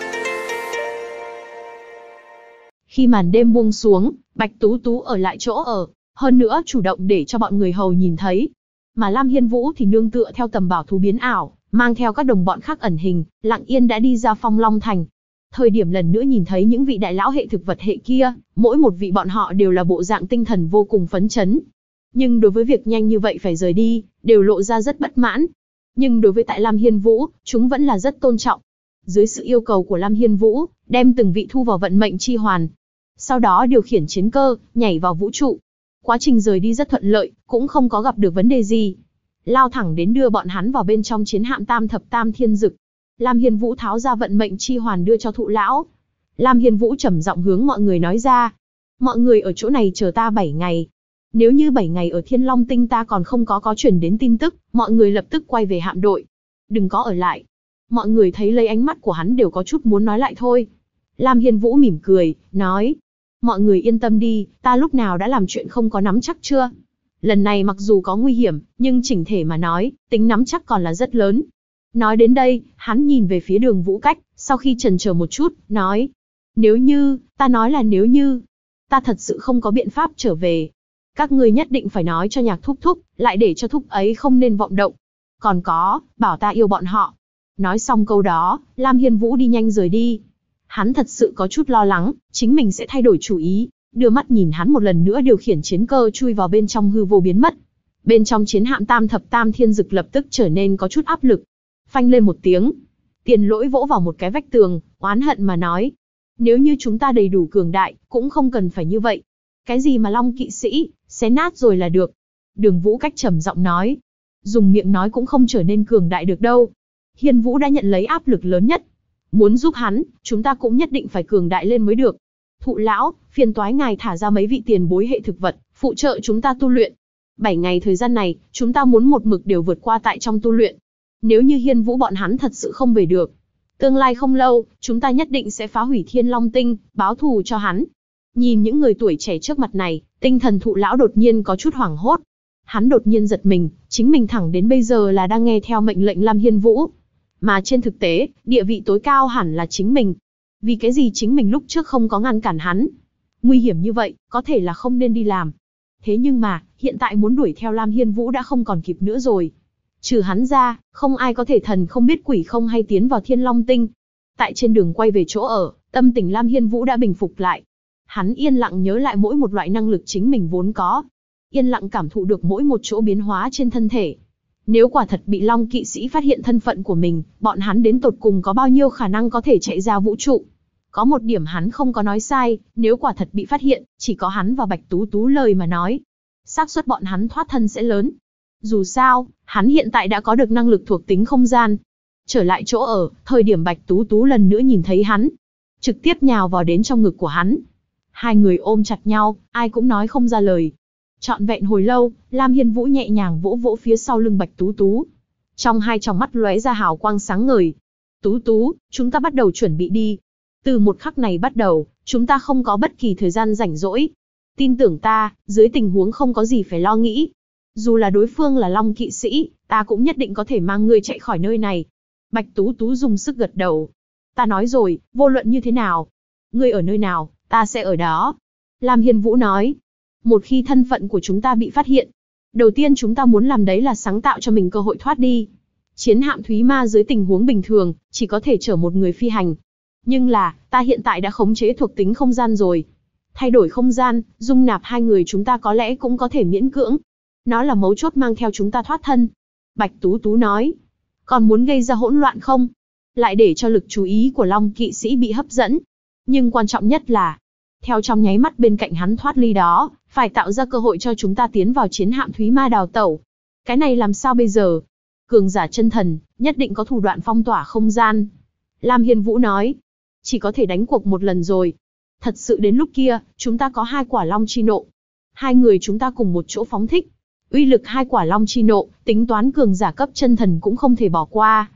Khi màn đêm buông xuống, Bạch Tú Tú ở lại chỗ ở, hơn nữa chủ động để cho bọn người hầu nhìn thấy. Mà Lam Hiên Vũ thì nương tựa theo tầm bảo thú biến ảo, mang theo các đồng bọn khác ẩn hình, lặng yên đã đi ra Phong Long Thành. Thời điểm lần nữa nhìn thấy những vị đại lão hệ thực vật hệ kia, mỗi một vị bọn họ đều là bộ dạng tinh thần vô cùng phấn chấn. Nhưng đối với việc nhanh như vậy phải rời đi, đều lộ ra rất bất mãn. Nhưng đối với tại Lam Hiên Vũ, chúng vẫn là rất tôn trọng. Dưới sự yêu cầu của Lam Hiên Vũ, đem từng vị thu vào vận mệnh chi hoàn. Sau đó điều khiển chiến cơ, nhảy vào vũ trụ. Quá trình rời đi rất thuận lợi, cũng không có gặp được vấn đề gì. Lao thẳng đến đưa bọn hắn vào bên trong chiến hạm Tam Thập Tam Thiên Dực. Lam Hiên Vũ tháo ra vận mệnh chi hoàn đưa cho Thụ lão. Lam Hiên Vũ trầm giọng hướng mọi người nói ra. Mọi người ở chỗ này chờ ta 7 ngày. Nếu như 7 ngày ở Thiên Long Tinh ta còn không có chuyển đến tin tức, mọi người lập tức quay về hạm đội. Đừng có ở lại. Mọi người thấy lấy ánh mắt của hắn đều có chút muốn nói lại thôi. Lam Hiên Vũ mỉm cười, nói. Mọi người yên tâm đi, ta lúc nào đã làm chuyện không có nắm chắc chưa? Lần này mặc dù có nguy hiểm, nhưng chỉnh thể mà nói, tính nắm chắc còn là rất lớn. Nói đến đây, hắn nhìn về phía Đường Vũ Cách, sau khi chần chờ một chút, nói. Nếu như, ta nói là nếu như, ta thật sự không có biện pháp trở về. Các ngươi nhất định phải nói cho Nhạc Thúc Thúc, lại để cho Thúc ấy không nên vọng động. Còn có, bảo ta yêu bọn họ. Nói xong câu đó, Lam Hiên Vũ đi nhanh rời đi. Hắn thật sự có chút lo lắng, chính mình sẽ thay đổi chủ ý. Đưa mắt nhìn hắn một lần nữa điều khiển chiến cơ chui vào bên trong hư vô biến mất. Bên trong chiến hạm Tam Thập Tam Thiên Dực lập tức trở nên có chút áp lực. Phanh lên một tiếng. Tiền Lỗi vỗ vào một cái vách tường, oán hận mà nói. Nếu như chúng ta đầy đủ cường đại, cũng không cần phải như vậy. Cái gì mà Long kỵ sĩ, xé nát rồi là được. Đường Vũ Cách trầm giọng nói. Dùng miệng nói cũng không trở nên cường đại được đâu. Hiên Vũ đã nhận lấy áp lực lớn nhất. Muốn giúp hắn, chúng ta cũng nhất định phải cường đại lên mới được. Thụ lão, phiền toái ngài thả ra mấy vị tiền bối hệ thực vật, phụ trợ chúng ta tu luyện. 7 ngày thời gian này, chúng ta muốn một mực đều vượt qua tại trong tu luyện. Nếu như Hiên Vũ bọn hắn thật sự không về được, tương lai không lâu, chúng ta nhất định sẽ phá hủy Thiên Long Tinh, báo thù cho hắn. Nhìn những người tuổi trẻ trước mặt này, tinh thần Thụ lão đột nhiên có chút hoảng hốt. Hắn đột nhiên giật mình, chính mình thẳng đến bây giờ là đang nghe theo mệnh lệnh Lam Hiên Vũ. Mà trên thực tế, địa vị tối cao hẳn là chính mình. Vì cái gì chính mình lúc trước không có ngăn cản hắn? Nguy hiểm như vậy, có thể là không nên đi làm. Thế nhưng mà, hiện tại muốn đuổi theo Lam Hiên Vũ đã không còn kịp nữa rồi. Trừ hắn ra, không ai có thể thần không biết quỷ không hay tiến vào Thiên Long Tinh. Tại trên đường quay về chỗ ở, tâm tình Lam Hiên Vũ đã bình phục lại. Hắn yên lặng nhớ lại mỗi một loại năng lực chính mình vốn có. Yên lặng cảm thụ được mỗi một chỗ biến hóa trên thân thể. Nếu quả thật bị Long kỵ sĩ phát hiện thân phận của mình, bọn hắn đến tột cùng có bao nhiêu khả năng có thể chạy ra vũ trụ. Có một điểm hắn không có nói sai, nếu quả thật bị phát hiện, chỉ có hắn và Bạch Tú Tú lời mà nói. Xác suất bọn hắn thoát thân sẽ lớn. Dù sao, hắn hiện tại đã có được năng lực thuộc tính không gian. Trở lại chỗ ở, thời điểm Bạch Tú Tú lần nữa nhìn thấy hắn. Trực tiếp nhào vào đến trong ngực của hắn. Hai người ôm chặt nhau, ai cũng nói không ra lời. Trọn vẹn hồi lâu, Lam Hiên Vũ nhẹ nhàng vỗ vỗ phía sau lưng Bạch Tú Tú. Trong hai tròng mắt lóe ra hào quang sáng ngời. Tú Tú, chúng ta bắt đầu chuẩn bị đi. Từ một khắc này bắt đầu, chúng ta không có bất kỳ thời gian rảnh rỗi. Tin tưởng ta, dưới tình huống không có gì phải lo nghĩ. Dù là đối phương là Long kỵ sĩ, ta cũng nhất định có thể mang ngươi chạy khỏi nơi này. Bạch Tú Tú dùng sức gật đầu. Ta nói rồi, vô luận như thế nào. Ngươi ở nơi nào, ta sẽ ở đó. Lam Hiên Vũ nói. Một khi thân phận của chúng ta bị phát hiện, đầu tiên chúng ta muốn làm đấy là sáng tạo cho mình cơ hội thoát đi. Chiến hạm Thúy Ma dưới tình huống bình thường, chỉ có thể chở một người phi hành. Nhưng là, ta hiện tại đã khống chế thuộc tính không gian rồi. Thay đổi không gian, dung nạp hai người chúng ta có lẽ cũng có thể miễn cưỡng. Nó là mấu chốt mang theo chúng ta thoát thân. Bạch Tú Tú nói. Còn muốn gây ra hỗn loạn không? Lại để cho lực chú ý của Long kỵ sĩ bị hấp dẫn. Nhưng quan trọng nhất là, theo trong nháy mắt bên cạnh hắn thoát ly đó, phải tạo ra cơ hội cho chúng ta tiến vào chiến hạm Thúy Ma đào tẩu. Cái này làm sao bây giờ? Cường giả chân thần, nhất định có thủ đoạn phong tỏa không gian. Lam Hiên Vũ nói. Chỉ có thể đánh cuộc một lần rồi. Thật sự đến lúc kia, chúng ta có 2 quả Long chi nộ. Hai người chúng ta cùng một chỗ phóng thích. Uy lực 2 quả Long chi nộ, tính toán cường giả cấp chân thần cũng không thể bỏ qua.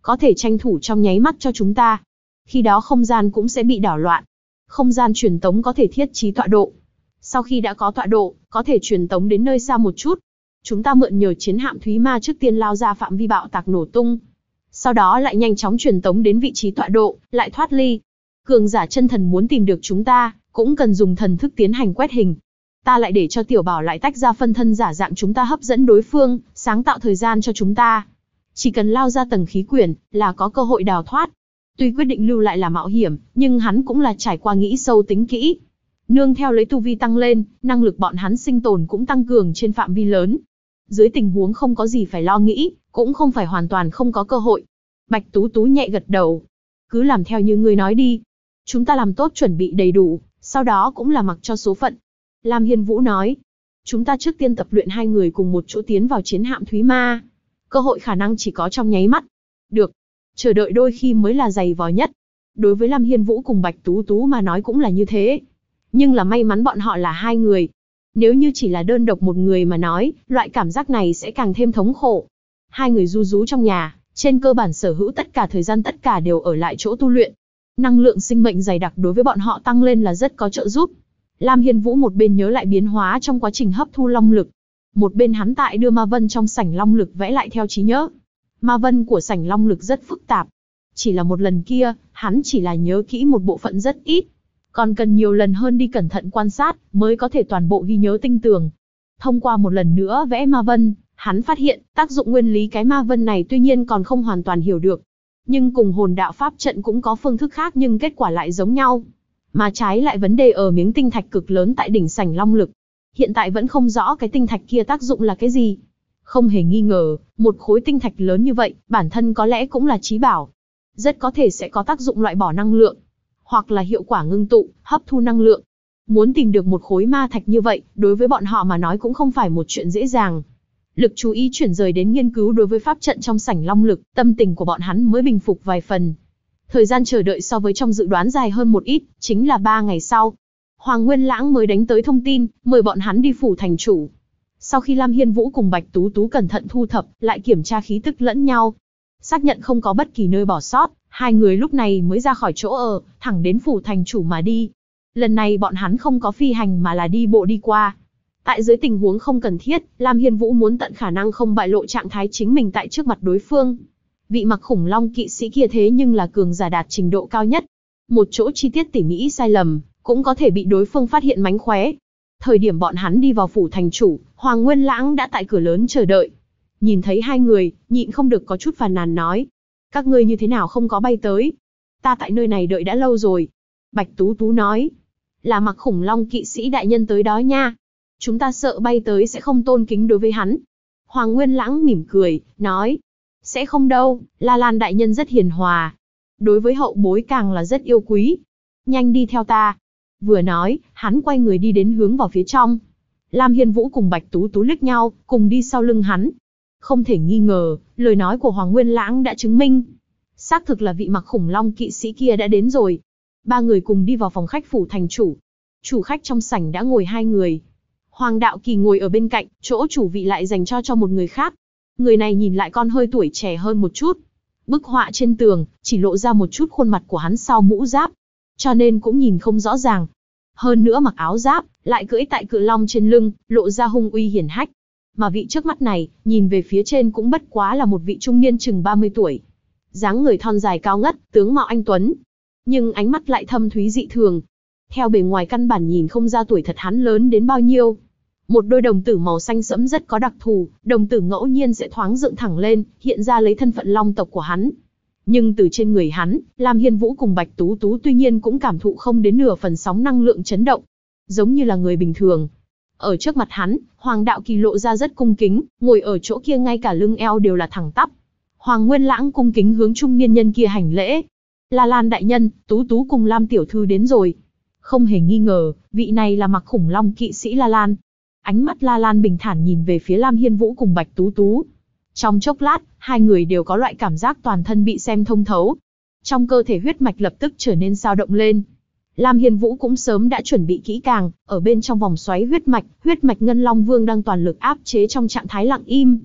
có thể tranh thủ trong nháy mắt cho chúng ta. Khi đó không gian cũng sẽ bị đảo loạn. Không gian truyền tống có thể thiết trí tọa độ. Sau khi đã có tọa độ, có thể truyền tống đến nơi xa một chút. Chúng ta mượn nhờ chiến hạm Thúy Ma trước tiên lao ra phạm vi bạo tạc nổ tung. Sau đó lại nhanh chóng truyền tống đến vị trí tọa độ, lại thoát ly. Cường giả chân thần muốn tìm được chúng ta, cũng cần dùng thần thức tiến hành quét hình. Ta lại để cho Tiểu Bảo lại tách ra phân thân giả dạng chúng ta hấp dẫn đối phương, sáng tạo thời gian cho chúng ta. Chỉ cần lao ra tầng khí quyển, là có cơ hội đào thoát. Tuy quyết định lưu lại là mạo hiểm, nhưng hắn cũng là trải qua nghĩ sâu tính kỹ. Nương theo lấy tu vi tăng lên, năng lực bọn hắn sinh tồn cũng tăng cường trên phạm vi lớn. Dưới tình huống không có gì phải lo nghĩ, cũng không phải hoàn toàn không có cơ hội. Bạch Tú Tú nhẹ gật đầu. Cứ làm theo như ngươi nói đi. Chúng ta làm tốt chuẩn bị đầy đủ, sau đó cũng là mặc cho số phận. Lam Hiên Vũ nói. Chúng ta trước tiên tập luyện hai người cùng một chỗ tiến vào chiến hạm Thúy Ma. Cơ hội khả năng chỉ có trong nháy mắt. Được. Chờ đợi đôi khi mới là dày vò nhất. Đối với Lam Hiên Vũ cùng Bạch Tú Tú mà nói cũng là như thế. Nhưng là may mắn bọn họ là hai người. Nếu như chỉ là đơn độc một người mà nói, loại cảm giác này sẽ càng thêm thống khổ. Hai người ru rú trong nhà, trên cơ bản sở hữu tất cả thời gian tất cả đều ở lại chỗ tu luyện. Năng lượng sinh mệnh dày đặc đối với bọn họ tăng lên là rất có trợ giúp. Lam Hiên Vũ một bên nhớ lại biến hóa trong quá trình hấp thu long lực. Một bên hắn tại đưa ma vân trong sảnh long lực vẽ lại theo trí nhớ. Ma vân của sảnh long lực rất phức tạp. Chỉ là một lần kia, hắn chỉ là nhớ kỹ một bộ phận rất ít. Còn cần nhiều lần hơn đi cẩn thận quan sát, mới có thể toàn bộ ghi nhớ tinh tường. Thông qua một lần nữa vẽ ma vân, hắn phát hiện, tác dụng nguyên lý cái ma vân này tuy nhiên còn không hoàn toàn hiểu được. Nhưng cùng hồn đạo pháp trận cũng có phương thức khác nhưng kết quả lại giống nhau. Mà trái lại vấn đề ở miếng tinh thạch cực lớn tại đỉnh sảnh long lực. Hiện tại vẫn không rõ cái tinh thạch kia tác dụng là cái gì. Không hề nghi ngờ, một khối tinh thạch lớn như vậy, bản thân có lẽ cũng là chí bảo. Rất có thể sẽ có tác dụng loại bỏ năng lượng. Hoặc là hiệu quả ngưng tụ, hấp thu năng lượng. Muốn tìm được một khối ma thạch như vậy, đối với bọn họ mà nói cũng không phải một chuyện dễ dàng. Lực chú ý chuyển rời đến nghiên cứu đối với pháp trận trong sảnh long lực, tâm tình của bọn hắn mới bình phục vài phần. Thời gian chờ đợi so với trong dự đoán dài hơn một ít, chính là 3 ngày sau. Hoàng Nguyên Lãng mới đánh tới thông tin, mời bọn hắn đi phủ thành chủ. Sau khi Lam Hiên Vũ cùng Bạch Tú Tú cẩn thận thu thập, lại kiểm tra khí tức lẫn nhau. Xác nhận không có bất kỳ nơi bỏ sót, hai người lúc này mới ra khỏi chỗ ở, thẳng đến phủ thành chủ mà đi. Lần này bọn hắn không có phi hành mà là đi bộ đi qua. Tại dưới tình huống không cần thiết, Lam Hiên Vũ muốn tận khả năng không bại lộ trạng thái chính mình tại trước mặt đối phương. Vị mặc khủng long kỵ sĩ kia thế nhưng là cường giả đạt trình độ cao nhất. Một chỗ chi tiết tỉ mỉ sai lầm, cũng có thể bị đối phương phát hiện mánh khóe. Thời điểm bọn hắn đi vào phủ thành chủ, Hoàng Nguyên Lãng đã tại cửa lớn chờ đợi. Nhìn thấy hai người, nhịn không được có chút phàn nàn nói. Các ngươi như thế nào không có bay tới? Ta tại nơi này đợi đã lâu rồi. Bạch Tú Tú nói. Là mặc khủng long kỵ sĩ đại nhân tới đó nha. Chúng ta sợ bay tới sẽ không tôn kính đối với hắn. Hoàng Nguyên Lãng mỉm cười, nói. Sẽ không đâu, La Lan đại nhân rất hiền hòa. Đối với hậu bối càng là rất yêu quý. Nhanh đi theo ta. Vừa nói, hắn quay người đi đến hướng vào phía trong. Lam Hiên Vũ cùng Bạch Tú Tú liếc nhau, cùng đi sau lưng hắn. Không thể nghi ngờ, lời nói của Hoàng Nguyên Lãng đã chứng minh. Xác thực là vị mặc khủng long kỵ sĩ kia đã đến rồi. Ba người cùng đi vào phòng khách phủ thành chủ. Chủ khách trong sảnh đã ngồi hai người. Hoàng Đạo Kỳ ngồi ở bên cạnh, chỗ chủ vị lại dành cho một người khác. Người này nhìn lại còn hơi tuổi trẻ hơn một chút. Bức họa trên tường, chỉ lộ ra một chút khuôn mặt của hắn sau mũ giáp. Cho nên cũng nhìn không rõ ràng. Hơn nữa mặc áo giáp, lại cưỡi tại cự long trên lưng, lộ ra hung uy hiển hách. Mà vị trước mắt này, nhìn về phía trên cũng bất quá là một vị trung niên chừng 30 tuổi. Dáng người thon dài cao ngất, tướng mạo anh tuấn. Nhưng ánh mắt lại thâm thúy dị thường. Theo bề ngoài căn bản nhìn không ra tuổi thật hắn lớn đến bao nhiêu. Một đôi đồng tử màu xanh sẫm rất có đặc thù, đồng tử ngẫu nhiên sẽ thoáng dựng thẳng lên, hiện ra lấy thân phận long tộc của hắn. Nhưng từ trên người hắn, Lam Hiên Vũ cùng Bạch Tú Tú tuy nhiên cũng cảm thụ không đến nửa phần sóng năng lượng chấn động. Giống như là người bình thường. Ở trước mặt hắn, Hoàng Đạo Kỳ lộ ra rất cung kính, ngồi ở chỗ kia ngay cả lưng eo đều là thẳng tắp. Hoàng Nguyên Lãng cung kính hướng trung niên nhân kia hành lễ. La Lan đại nhân, Tú Tú cùng Lam tiểu thư đến rồi. Không hề nghi ngờ, vị này là mặc khủng long kỵ sĩ La Lan. Ánh mắt La Lan bình thản nhìn về phía Lam Hiên Vũ cùng Bạch Tú Tú. Trong chốc lát, hai người đều có loại cảm giác toàn thân bị xem thông thấu. Trong cơ thể huyết mạch lập tức trở nên dao động lên. Lam Hiên Vũ cũng sớm đã chuẩn bị kỹ càng, ở bên trong vòng xoáy huyết mạch Ngân Long Vương đang toàn lực áp chế trong trạng thái lặng im.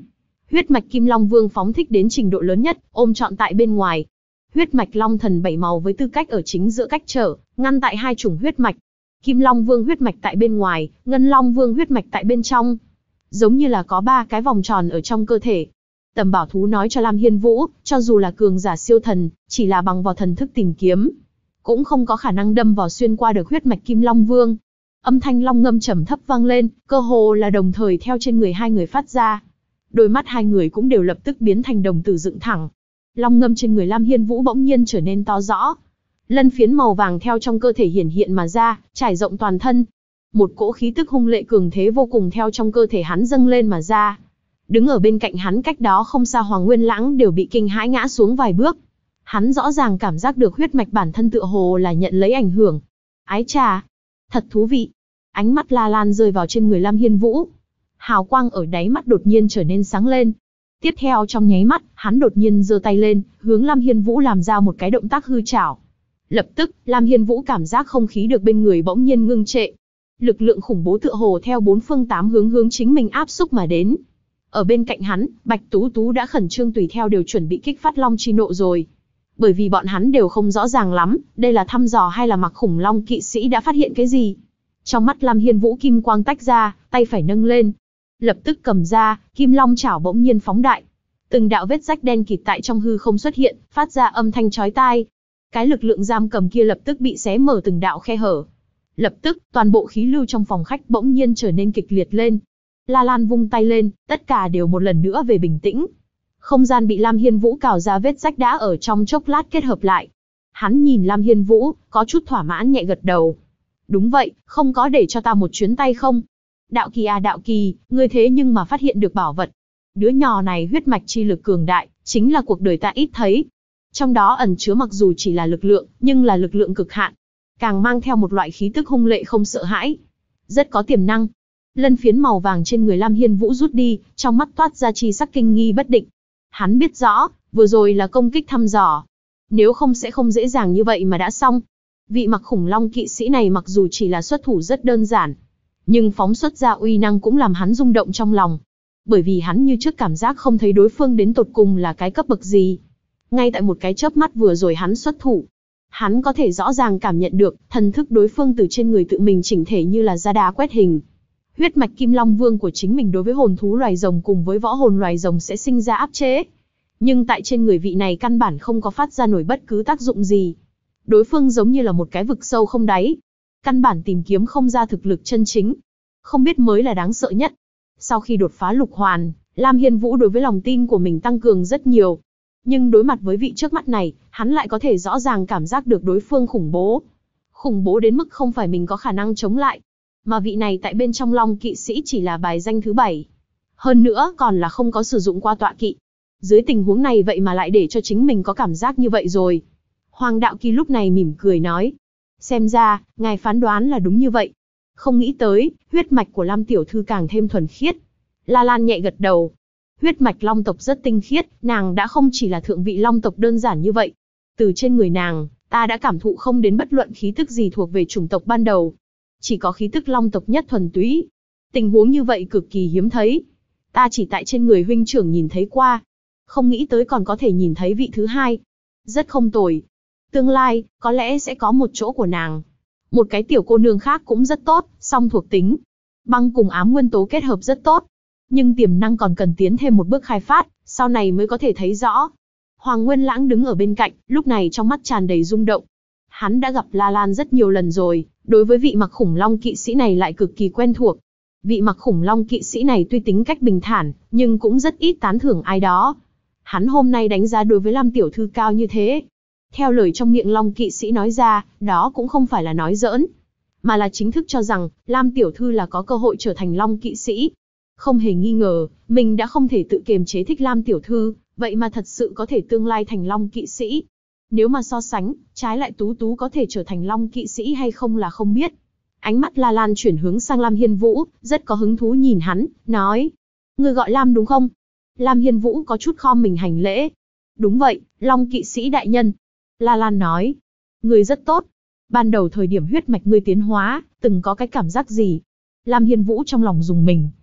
Huyết mạch Kim Long Vương phóng thích đến trình độ lớn nhất, ôm trọn tại bên ngoài. Huyết mạch Long Thần 7 màu với tư cách ở chính giữa cách trở, ngăn tại hai chủng huyết mạch. Kim Long Vương huyết mạch tại bên ngoài, Ngân Long Vương huyết mạch tại bên trong. Giống như là có 3 cái vòng tròn ở trong cơ thể. Tầm Bảo Thú nói cho Lam Hiên Vũ, cho dù là cường giả siêu thần, chỉ là bằng vào thần thức tìm kiếm, cũng không có khả năng đâm vào xuyên qua được huyết mạch Kim Long Vương. Âm thanh long ngâm trầm thấp vang lên, cơ hồ là đồng thời theo trên người hai người phát ra. Đôi mắt hai người cũng đều lập tức biến thành đồng tử dựng thẳng. Long ngâm trên người Lam Hiên Vũ bỗng nhiên trở nên to rõ. Lân phiến màu vàng theo trong cơ thể hiển hiện mà ra, trải rộng toàn thân. Một cỗ khí tức hung lệ cường thế vô cùng theo trong cơ thể hắn dâng lên mà ra. Đứng ở bên cạnh hắn cách đó không xa Hoàng Nguyên Lãng đều bị kinh hãi ngã xuống vài bước. Hắn rõ ràng cảm giác được huyết mạch bản thân tựa hồ là nhận lấy ảnh hưởng. Ái chà, thật thú vị. Ánh mắt La Lan rơi vào trên người Lam Hiên Vũ. Hào quang ở đáy mắt đột nhiên trở nên sáng lên. Tiếp theo trong nháy mắt, hắn đột nhiên giơ tay lên, hướng Lam Hiên Vũ làm ra một cái động tác hư trảo. Lập tức, Lam Hiên Vũ cảm giác không khí được bên người bỗng nhiên ngưng trệ. Lực lượng khủng bố tựa hồ theo 4 phương 8 hướng chính mình áp xúc mà đến. Ở bên cạnh hắn, Bạch Tú Tú đã khẩn trương tùy theo đều chuẩn bị kích phát Long Chi Nộ rồi. Bởi vì bọn hắn đều không rõ ràng lắm, đây là thăm dò hay là Mặc Khủng Long kỵ sĩ đã phát hiện cái gì. Trong mắt Lam Hiên Vũ kim quang tách ra, tay phải nâng lên. Lập tức cầm ra, kim long chảo bỗng nhiên phóng đại. Từng đạo vết rách đen kịt tại trong hư không xuất hiện, phát ra âm thanh chói tai. Cái lực lượng giam cầm kia lập tức bị xé mở từng đạo khe hở. Lập tức, toàn bộ khí lưu trong phòng khách bỗng nhiên trở nên kịch liệt lên. La Lan vung tay lên, tất cả đều một lần nữa về bình tĩnh. Không gian bị Lam Hiên Vũ cào ra vết rách đã ở trong chốc lát kết hợp lại. Hắn nhìn Lam Hiên Vũ, có chút thỏa mãn nhẹ gật đầu. Đúng vậy, không có để cho ta một chuyến tay không? Đạo Kỳ à Đạo Kỳ, ngươi thế nhưng mà phát hiện được bảo vật. Đứa nhỏ này huyết mạch chi lực cường đại, chính là cuộc đời ta ít thấy. Trong đó ẩn chứa mặc dù chỉ là lực lượng, nhưng là lực lượng cực hạn. Càng mang theo một loại khí tức hung lệ không sợ hãi. Rất có tiềm năng. Lân phiến màu vàng trên người Lam Hiên Vũ rút đi, trong mắt toát ra chi sắc kinh nghi bất định. Hắn biết rõ, vừa rồi là công kích thăm dò. Nếu không sẽ không dễ dàng như vậy mà đã xong. Vị Mặc Khủng Long kỵ sĩ này mặc dù chỉ là xuất thủ rất đơn giản, nhưng phóng xuất ra uy năng cũng làm hắn rung động trong lòng. Bởi vì hắn như trước cảm giác không thấy đối phương đến tột cùng là cái cấp bậc gì. Ngay tại một cái chớp mắt vừa rồi hắn xuất thủ, hắn có thể rõ ràng cảm nhận được thần thức đối phương từ trên người tự mình chỉnh thể như là ra đá quét hình. Huyết mạch Kim Long Vương của chính mình đối với hồn thú loài rồng cùng với võ hồn loài rồng sẽ sinh ra áp chế. Nhưng tại trên người vị này căn bản không có phát ra nổi bất cứ tác dụng gì. Đối phương giống như là một cái vực sâu không đáy. Căn bản tìm kiếm không ra thực lực chân chính. Không biết mới là đáng sợ nhất. Sau khi đột phá lục hoàn, Lam Hiên Vũ đối với lòng tin của mình tăng cường rất nhiều. Nhưng đối mặt với vị trước mắt này, hắn lại có thể rõ ràng cảm giác được đối phương khủng bố. Khủng bố đến mức không phải mình có khả năng chống lại. Mà vị này tại bên trong Long kỵ sĩ chỉ là bài danh thứ 7. Hơn nữa còn là không có sử dụng qua tọa kỵ. Dưới tình huống này vậy mà lại để cho chính mình có cảm giác như vậy rồi. Hoàng Đạo Kỳ lúc này mỉm cười nói. Xem ra, ngài phán đoán là đúng như vậy. Không nghĩ tới, huyết mạch của Lam tiểu thư càng thêm thuần khiết. La Lan nhẹ gật đầu. Huyết mạch Long tộc rất tinh khiết, nàng đã không chỉ là thượng vị Long tộc đơn giản như vậy. Từ trên người nàng, ta đã cảm thụ không đến bất luận khí tức gì thuộc về chủng tộc ban đầu. Chỉ có khí tức Long tộc nhất thuần túy. Tình huống như vậy cực kỳ hiếm thấy. Ta chỉ tại trên người huynh trưởng nhìn thấy qua. Không nghĩ tới còn có thể nhìn thấy vị thứ hai. Rất không tồi. Tương lai, có lẽ sẽ có một chỗ của nàng. Một cái tiểu cô nương khác cũng rất tốt, song thuộc tính. Băng cùng ám nguyên tố kết hợp rất tốt. Nhưng tiềm năng còn cần tiến thêm một bước khai phát, sau này mới có thể thấy rõ. Hoàng Nguyên Lãng đứng ở bên cạnh, lúc này trong mắt tràn đầy rung động. Hắn đã gặp La Lan rất nhiều lần rồi, đối với vị Mặc Khủng Long kỵ sĩ này lại cực kỳ quen thuộc. Vị Mặc Khủng Long kỵ sĩ này tuy tính cách bình thản, nhưng cũng rất ít tán thưởng ai đó. Hắn hôm nay đánh giá đối với Lam tiểu thư cao như thế. Theo lời trong miệng Long kỵ sĩ nói ra, đó cũng không phải là nói giỡn, mà là chính thức cho rằng Lam tiểu thư là có cơ hội trở thành Long kỵ sĩ. Không hề nghi ngờ, mình đã không thể tự kiềm chế thích Lam tiểu thư, vậy mà thật sự có thể tương lai thành Long kỵ sĩ. Nếu mà so sánh, trái lại Tú Tú có thể trở thành Long kỵ sĩ hay không là không biết. Ánh mắt La Lan chuyển hướng sang Lam Hiên Vũ, rất có hứng thú nhìn hắn, nói. Ngươi gọi Lam đúng không? Lam Hiên Vũ có chút khom mình hành lễ. Đúng vậy, Long kỵ sĩ đại nhân. La Lan nói. Ngươi rất tốt. Ban đầu thời điểm huyết mạch ngươi tiến hóa, từng có cái cảm giác gì? Lam Hiên Vũ trong lòng rùng mình.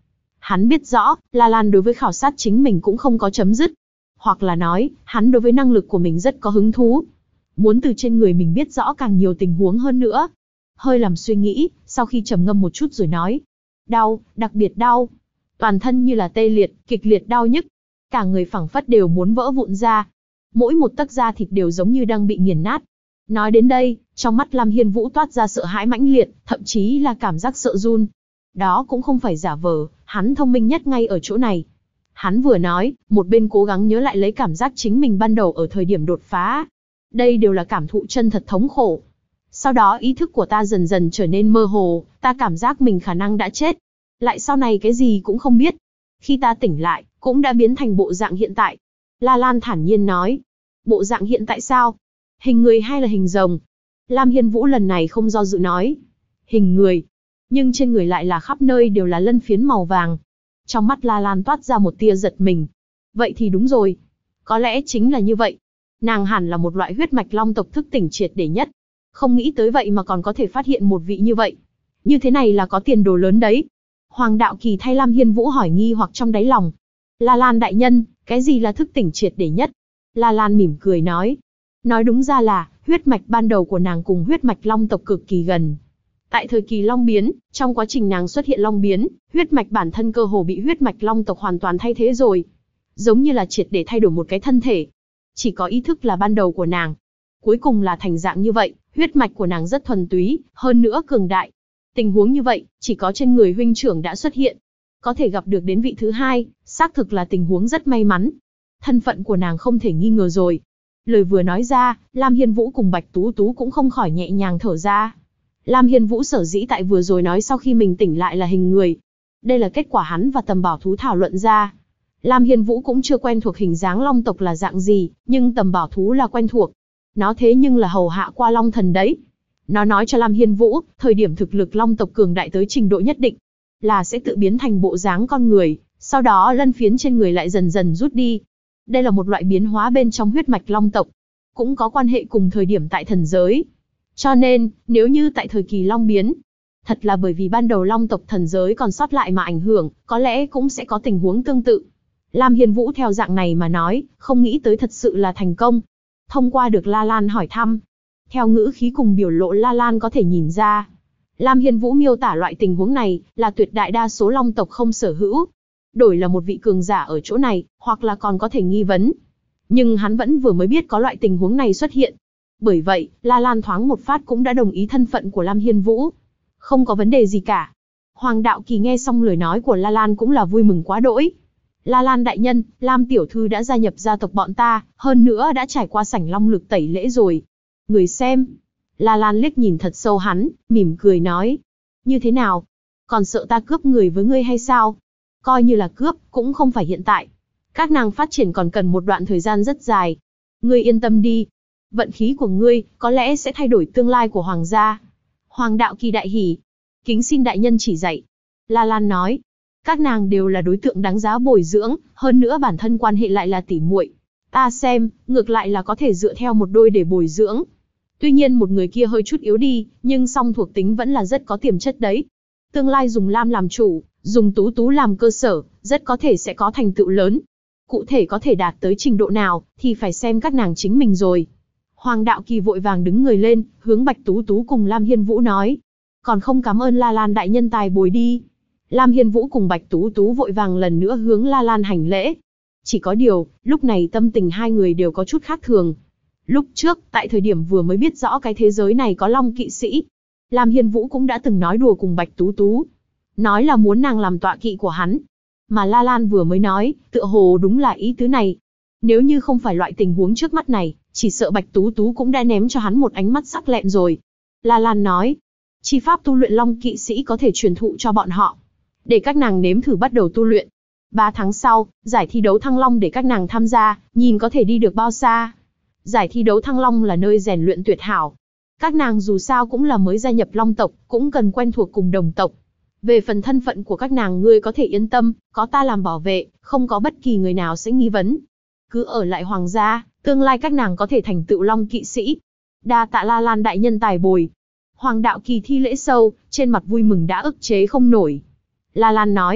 Hắn biết rõ, La Lan đối với khảo sát chính mình cũng không có chấm dứt. Hoặc là nói, hắn đối với năng lực của mình rất có hứng thú. Muốn từ trên người mình biết rõ càng nhiều tình huống hơn nữa. Hơi làm suy nghĩ, sau khi trầm ngâm một chút rồi nói. Đau, đặc biệt đau. Toàn thân như là tê liệt, kịch liệt đau nhức. Cả người phảng phất đều muốn vỡ vụn ra. Mỗi một tấc da thịt đều giống như đang bị nghiền nát. Nói đến đây, trong mắt Lam Hiên Vũ toát ra sợ hãi mãnh liệt, thậm chí là cảm giác sợ run. Đó cũng không phải giả vờ, hắn thông minh nhất ngay ở chỗ này. Hắn vừa nói, một bên cố gắng nhớ lại lấy cảm giác chính mình ban đầu ở thời điểm đột phá. Đây đều là cảm thụ chân thật thống khổ. Sau đó ý thức của ta dần dần trở nên mơ hồ, ta cảm giác mình khả năng đã chết. Lại sau này cái gì cũng không biết. Khi ta tỉnh lại, cũng đã biến thành bộ dạng hiện tại. La Lan thản nhiên nói. Bộ dạng hiện tại sao? Hình người hay là hình rồng? Lam Hiên Vũ lần này không do dự nói. Hình người. Nhưng trên người lại là khắp nơi đều là lân phiến màu vàng. Trong mắt La Lan toát ra một tia giật mình. Vậy thì đúng rồi. Có lẽ chính là như vậy. Nàng hẳn là một loại huyết mạch long tộc thức tỉnh triệt để nhất. Không nghĩ tới vậy mà còn có thể phát hiện một vị như vậy. Như thế này là có tiền đồ lớn đấy. Hoàng Đạo Kỳ thay Lam Hiên Vũ hỏi nghi hoặc trong đáy lòng. La Lan đại nhân, cái gì là thức tỉnh triệt để nhất? La Lan mỉm cười nói. Nói đúng ra là, huyết mạch ban đầu của nàng cùng huyết mạch long tộc cực kỳ gần. Tại thời kỳ long biến, trong quá trình nàng xuất hiện long biến, huyết mạch bản thân cơ hồ bị huyết mạch long tộc hoàn toàn thay thế rồi. Giống như là triệt để thay đổi một cái thân thể. Chỉ có ý thức là ban đầu của nàng. Cuối cùng là thành dạng như vậy, huyết mạch của nàng rất thuần túy, hơn nữa cường đại. Tình huống như vậy, chỉ có trên người huynh trưởng đã xuất hiện. Có thể gặp được đến vị thứ hai, xác thực là tình huống rất may mắn. Thân phận của nàng không thể nghi ngờ rồi. Lời vừa nói ra, Lam Hiên Vũ cùng Bạch Tú Tú cũng không khỏi nhẹ nhàng thở ra. Lam Hiên Vũ sở dĩ tại vừa rồi nói sau khi mình tỉnh lại là hình người. Đây là kết quả hắn và Tầm Bảo Thú thảo luận ra. Lam Hiên Vũ cũng chưa quen thuộc hình dáng long tộc là dạng gì, nhưng Tầm Bảo Thú là quen thuộc. Nó thế nhưng là hầu hạ qua long thần đấy. Nó nói cho Lam Hiên Vũ, thời điểm thực lực long tộc cường đại tới trình độ nhất định, là sẽ tự biến thành bộ dáng con người, sau đó lân phiến trên người lại dần dần rút đi. Đây là một loại biến hóa bên trong huyết mạch long tộc, cũng có quan hệ cùng thời điểm tại thần giới. Cho nên, nếu như tại thời kỳ long biến, thật là bởi vì ban đầu long tộc thần giới còn sót lại mà ảnh hưởng, có lẽ cũng sẽ có tình huống tương tự. Lam Hiên Vũ theo dạng này mà nói, không nghĩ tới thật sự là thành công. Thông qua được La Lan hỏi thăm, theo ngữ khí cùng biểu lộ La Lan có thể nhìn ra, Lam Hiên Vũ miêu tả loại tình huống này là tuyệt đại đa số long tộc không sở hữu. Đổi là một vị cường giả ở chỗ này, hoặc là còn có thể nghi vấn. Nhưng hắn vẫn vừa mới biết có loại tình huống này xuất hiện. Bởi vậy, La Lan thoáng một phát cũng đã đồng ý thân phận của Lam Hiên Vũ. Không có vấn đề gì cả. Hoàng Đạo Kỳ nghe xong lời nói của La Lan cũng là vui mừng quá đỗi. La Lan đại nhân, Lam tiểu thư đã gia nhập gia tộc bọn ta, hơn nữa đã trải qua sảnh long lực tẩy lễ rồi. Người xem. La Lan liếc nhìn thật sâu hắn, mỉm cười nói. Như thế nào? Còn sợ ta cướp người với ngươi hay sao? Coi như là cướp, cũng không phải hiện tại. Các nàng phát triển còn cần một đoạn thời gian rất dài. Ngươi yên tâm đi. Vận khí của ngươi, có lẽ sẽ thay đổi tương lai của Hoàng gia. Hoàng Đạo Kỳ đại hỉ. Kính xin đại nhân chỉ dạy. La Lan nói. Các nàng đều là đối tượng đáng giá bồi dưỡng, hơn nữa bản thân quan hệ lại là tỉ muội. Ta xem, ngược lại là có thể dựa theo một đôi để bồi dưỡng. Tuy nhiên một người kia hơi chút yếu đi, nhưng song thuộc tính vẫn là rất có tiềm chất đấy. Tương lai dùng Lam làm chủ, dùng Tú Tú làm cơ sở, rất có thể sẽ có thành tựu lớn. Cụ thể có thể đạt tới trình độ nào, thì phải xem các nàng chính mình rồi. Hoàng Đạo Kỳ vội vàng đứng người lên, hướng Bạch Tú Tú cùng Lam Hiên Vũ nói. Còn không cảm ơn La Lan đại nhân tài bồi đi. Lam Hiên Vũ cùng Bạch Tú Tú vội vàng lần nữa hướng La Lan hành lễ. Chỉ có điều, lúc này tâm tình hai người đều có chút khác thường. Lúc trước, tại thời điểm vừa mới biết rõ cái thế giới này có long kỵ sĩ, Lam Hiên Vũ cũng đã từng nói đùa cùng Bạch Tú Tú. Nói là muốn nàng làm tọa kỵ của hắn. Mà La Lan vừa mới nói, tựa hồ đúng là ý tứ này. Nếu như không phải loại tình huống trước mắt này, chỉ sợ Bạch Tú Tú cũng đã ném cho hắn một ánh mắt sắc lẹm rồi. La Lan nói, chi pháp tu luyện long kỵ sĩ có thể truyền thụ cho bọn họ, để các nàng nếm thử bắt đầu tu luyện. 3 tháng sau, giải thi đấu Thăng Long để các nàng tham gia, nhìn có thể đi được bao xa. Giải thi đấu Thăng Long là nơi rèn luyện tuyệt hảo. Các nàng dù sao cũng là mới gia nhập Long tộc, cũng cần quen thuộc cùng đồng tộc. Về phần thân phận của các nàng ngươi có thể yên tâm, có ta làm bảo vệ, không có bất kỳ người nào sẽ nghi vấn. Cứ ở lại Hoàng gia, tương lai các nàng có thể thành tựu Long kỵ sĩ. Đa tạ La Lan đại nhân tài bồi. Hoàng Đạo Kỳ thi lễ sâu, trên mặt vui mừng đã ức chế không nổi. La Lan nói,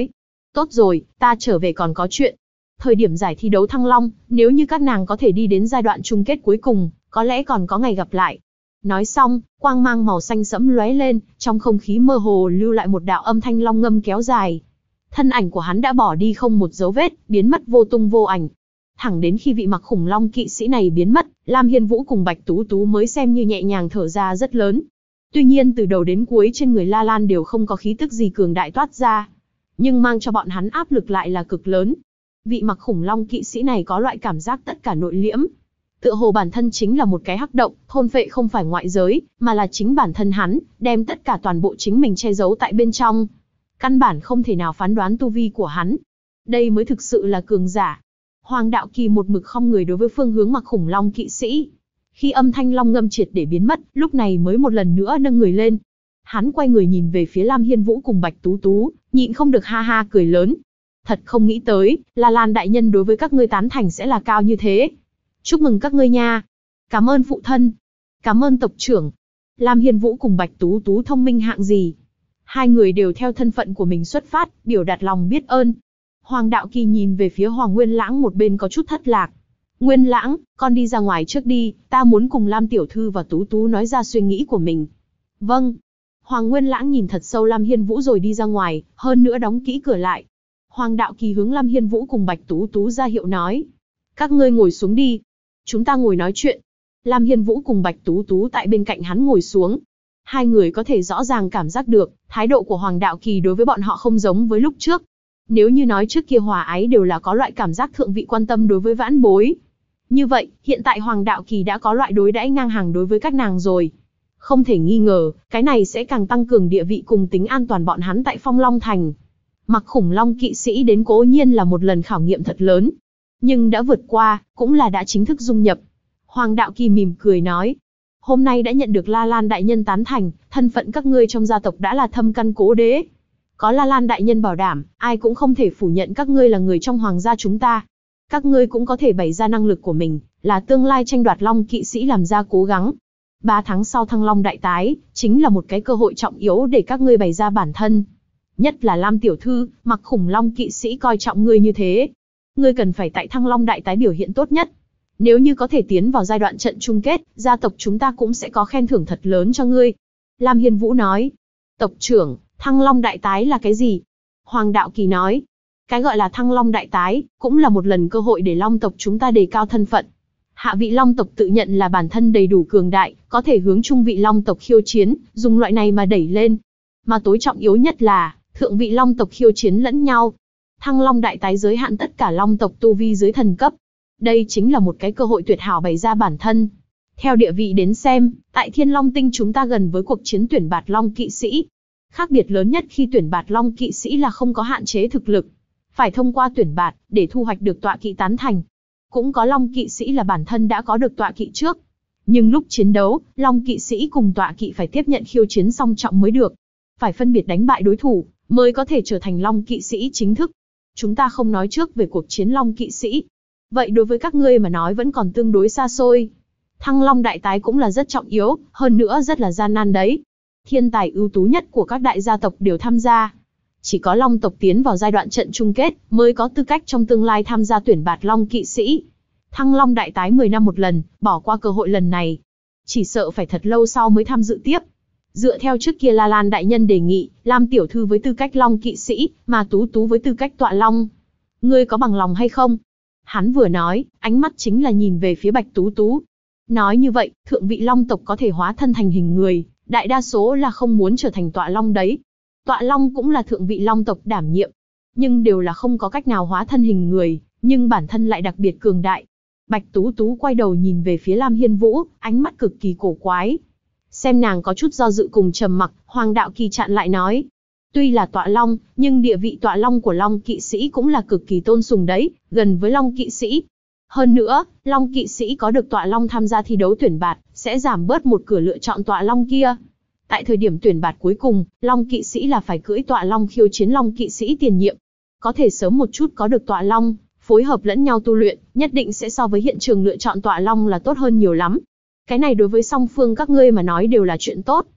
Tốt rồi, ta trở về còn có chuyện. Thời điểm giải thi đấu Thăng Long, nếu như các nàng có thể đi đến giai đoạn chung kết cuối cùng, có lẽ còn có ngày gặp lại. Nói xong, quang mang màu xanh sẫm lóe lên, trong không khí mơ hồ lưu lại một đạo âm thanh long ngâm kéo dài. Thân ảnh của hắn đã bỏ đi không một dấu vết, biến mất vô tung vô ảnh. Thẳng đến khi vị mặc khủng long kỵ sĩ này biến mất, Lam Hiên Vũ cùng Bạch Tú Tú mới xem như nhẹ nhàng thở ra rất lớn. Tuy nhiên từ đầu đến cuối trên người La Lan đều không có khí tức gì cường đại toát ra, nhưng mang cho bọn hắn áp lực lại là cực lớn. Vị mặc khủng long kỵ sĩ này có loại cảm giác tất cả nội liễm. Tựa hồ bản thân chính là một cái hắc động, thôn phệ không phải ngoại giới, mà là chính bản thân hắn, đem tất cả toàn bộ chính mình che giấu tại bên trong. Căn bản không thể nào phán đoán tu vi của hắn. Đây mới thực sự là cường giả. Hoàng Đạo Kỳ một mực khom người đối với phương hướng mặc khủng long kỵ sĩ. Khi âm thanh long ngâm triệt để biến mất, lúc này mới một lần nữa nâng người lên. Hắn quay người nhìn về phía Lam Hiên Vũ cùng Bạch Tú Tú, nhịn không được ha ha cười lớn. Thật không nghĩ tới, La Lan đại nhân đối với các ngươi tán thành sẽ là cao như thế. Chúc mừng các ngươi nha. Cảm ơn phụ thân. Cảm ơn tộc trưởng. Lam Hiên Vũ cùng Bạch Tú Tú thông minh hạng gì. Hai người đều theo thân phận của mình xuất phát, biểu đạt lòng biết ơn. Hoàng Đạo Kỳ nhìn về phía Hoàng Nguyên Lãng một bên có chút thất lạc. Nguyên Lãng, con đi ra ngoài trước đi, ta muốn cùng Lam Tiểu Thư và Tú Tú nói ra suy nghĩ của mình. Vâng. Hoàng Nguyên Lãng nhìn thật sâu Lam Hiên Vũ rồi đi ra ngoài, hơn nữa đóng kỹ cửa lại. Hoàng Đạo Kỳ hướng Lam Hiên Vũ cùng Bạch Tú Tú ra hiệu nói. Các ngươi ngồi xuống đi. Chúng ta ngồi nói chuyện. Lam Hiên Vũ cùng Bạch Tú Tú tại bên cạnh hắn ngồi xuống. Hai người có thể rõ ràng cảm giác được, thái độ của Hoàng Đạo Kỳ đối với bọn họ không giống với lúc trước. Nếu như nói trước kia hòa ái đều là có loại cảm giác thượng vị quan tâm đối với vãn bối. Như vậy, hiện tại Hoàng Đạo Kỳ đã có loại đối đãi ngang hàng đối với các nàng rồi. Không thể nghi ngờ, cái này sẽ càng tăng cường địa vị cùng tính an toàn bọn hắn tại Phong Long Thành. Mặc khủng long kỵ sĩ đến cố nhiên là một lần khảo nghiệm thật lớn. Nhưng đã vượt qua, cũng là đã chính thức dung nhập. Hoàng Đạo Kỳ mỉm cười nói. Hôm nay đã nhận được La Lan đại nhân tán thành, thân phận các ngươi trong gia tộc đã là thâm căn cố đế. Có La Lan đại nhân bảo đảm, ai cũng không thể phủ nhận các ngươi là người trong hoàng gia chúng ta. Các ngươi cũng có thể bày ra năng lực của mình, là tương lai tranh đoạt long kỵ sĩ làm ra cố gắng. 3 tháng sau Thăng Long đại tái, chính là một cái cơ hội trọng yếu để các ngươi bày ra bản thân. Nhất là Lam Tiểu Thư, mặc khủng long kỵ sĩ coi trọng ngươi như thế. Ngươi cần phải tại Thăng Long đại tái biểu hiện tốt nhất. Nếu như có thể tiến vào giai đoạn trận chung kết, gia tộc chúng ta cũng sẽ có khen thưởng thật lớn cho ngươi. Lam Hiên Vũ nói. Tộc trưởng, Thăng Long đại tái là cái gì? Hoàng Đạo Kỳ nói. Cái gọi là Thăng Long đại tái, cũng là một lần cơ hội để Long tộc chúng ta đề cao thân phận. Hạ vị Long tộc tự nhận là bản thân đầy đủ cường đại, có thể hướng trung vị Long tộc khiêu chiến, dùng loại này mà đẩy lên. Mà tối trọng yếu nhất là, thượng vị Long tộc khiêu chiến lẫn nhau. Thăng Long đại tái giới hạn tất cả Long tộc tu vi dưới thần cấp. Đây chính là một cái cơ hội tuyệt hảo bày ra bản thân. Theo địa vị đến xem, tại Thiên Long Tinh chúng ta gần với cuộc chiến tuyển bạt Long kỵ sĩ. Khác biệt lớn nhất khi tuyển bạt Long kỵ sĩ là không có hạn chế thực lực. Phải thông qua tuyển bạt, để thu hoạch được tọa kỵ tán thành. Cũng có Long kỵ sĩ là bản thân đã có được tọa kỵ trước. Nhưng lúc chiến đấu, Long kỵ sĩ cùng tọa kỵ phải tiếp nhận khiêu chiến song trọng mới được. Phải phân biệt đánh bại đối thủ, mới có thể trở thành Long kỵ sĩ chính thức. Chúng ta không nói trước về cuộc chiến Long kỵ sĩ. Vậy đối với các ngươi mà nói vẫn còn tương đối xa xôi. Thăng Long đại tái cũng là rất trọng yếu, hơn nữa rất là gian nan đấy. Thiên tài ưu tú nhất của các đại gia tộc đều tham gia. Chỉ có Long tộc tiến vào giai đoạn trận chung kết, mới có tư cách trong tương lai tham gia tuyển bạt Long kỵ sĩ. Thăng Long đại tái 10 năm một lần, bỏ qua cơ hội lần này. Chỉ sợ phải thật lâu sau mới tham dự tiếp. Dựa theo trước kia La Lan đại nhân đề nghị, Lam Tiểu Thư với tư cách Long kỵ sĩ, mà Tú Tú với tư cách tọa Long. Ngươi có bằng lòng hay không? Hắn vừa nói, ánh mắt chính là nhìn về phía Bạch Tú Tú. Nói như vậy, thượng vị Long tộc có thể hóa thân thành hình người, đại đa số là không muốn trở thành tọa Long đấy. Tọa Long cũng là thượng vị Long tộc đảm nhiệm, nhưng đều là không có cách nào hóa thân hình người, nhưng bản thân lại đặc biệt cường đại. Bạch Tú Tú quay đầu nhìn về phía Lam Hiên Vũ, ánh mắt cực kỳ cổ quái. Xem nàng có chút do dự cùng trầm mặc, Hoàng Đạo Kỳ chặn lại nói. Tuy là tọa Long, nhưng địa vị tọa Long của Long kỵ sĩ cũng là cực kỳ tôn sùng đấy, gần với Long kỵ sĩ. Hơn nữa, Long kỵ sĩ có được tọa Long tham gia thi đấu tuyển bạt, sẽ giảm bớt một cửa lựa chọn tọa Long kia. Tại thời điểm tuyển bạt cuối cùng, Long kỵ sĩ là phải cưỡi tọa Long khiêu chiến Long kỵ sĩ tiền nhiệm. Có thể sớm một chút có được tọa Long, phối hợp lẫn nhau tu luyện, nhất định sẽ so với hiện trường lựa chọn tọa Long là tốt hơn nhiều lắm. Cái này đối với song phương các ngươi mà nói đều là chuyện tốt.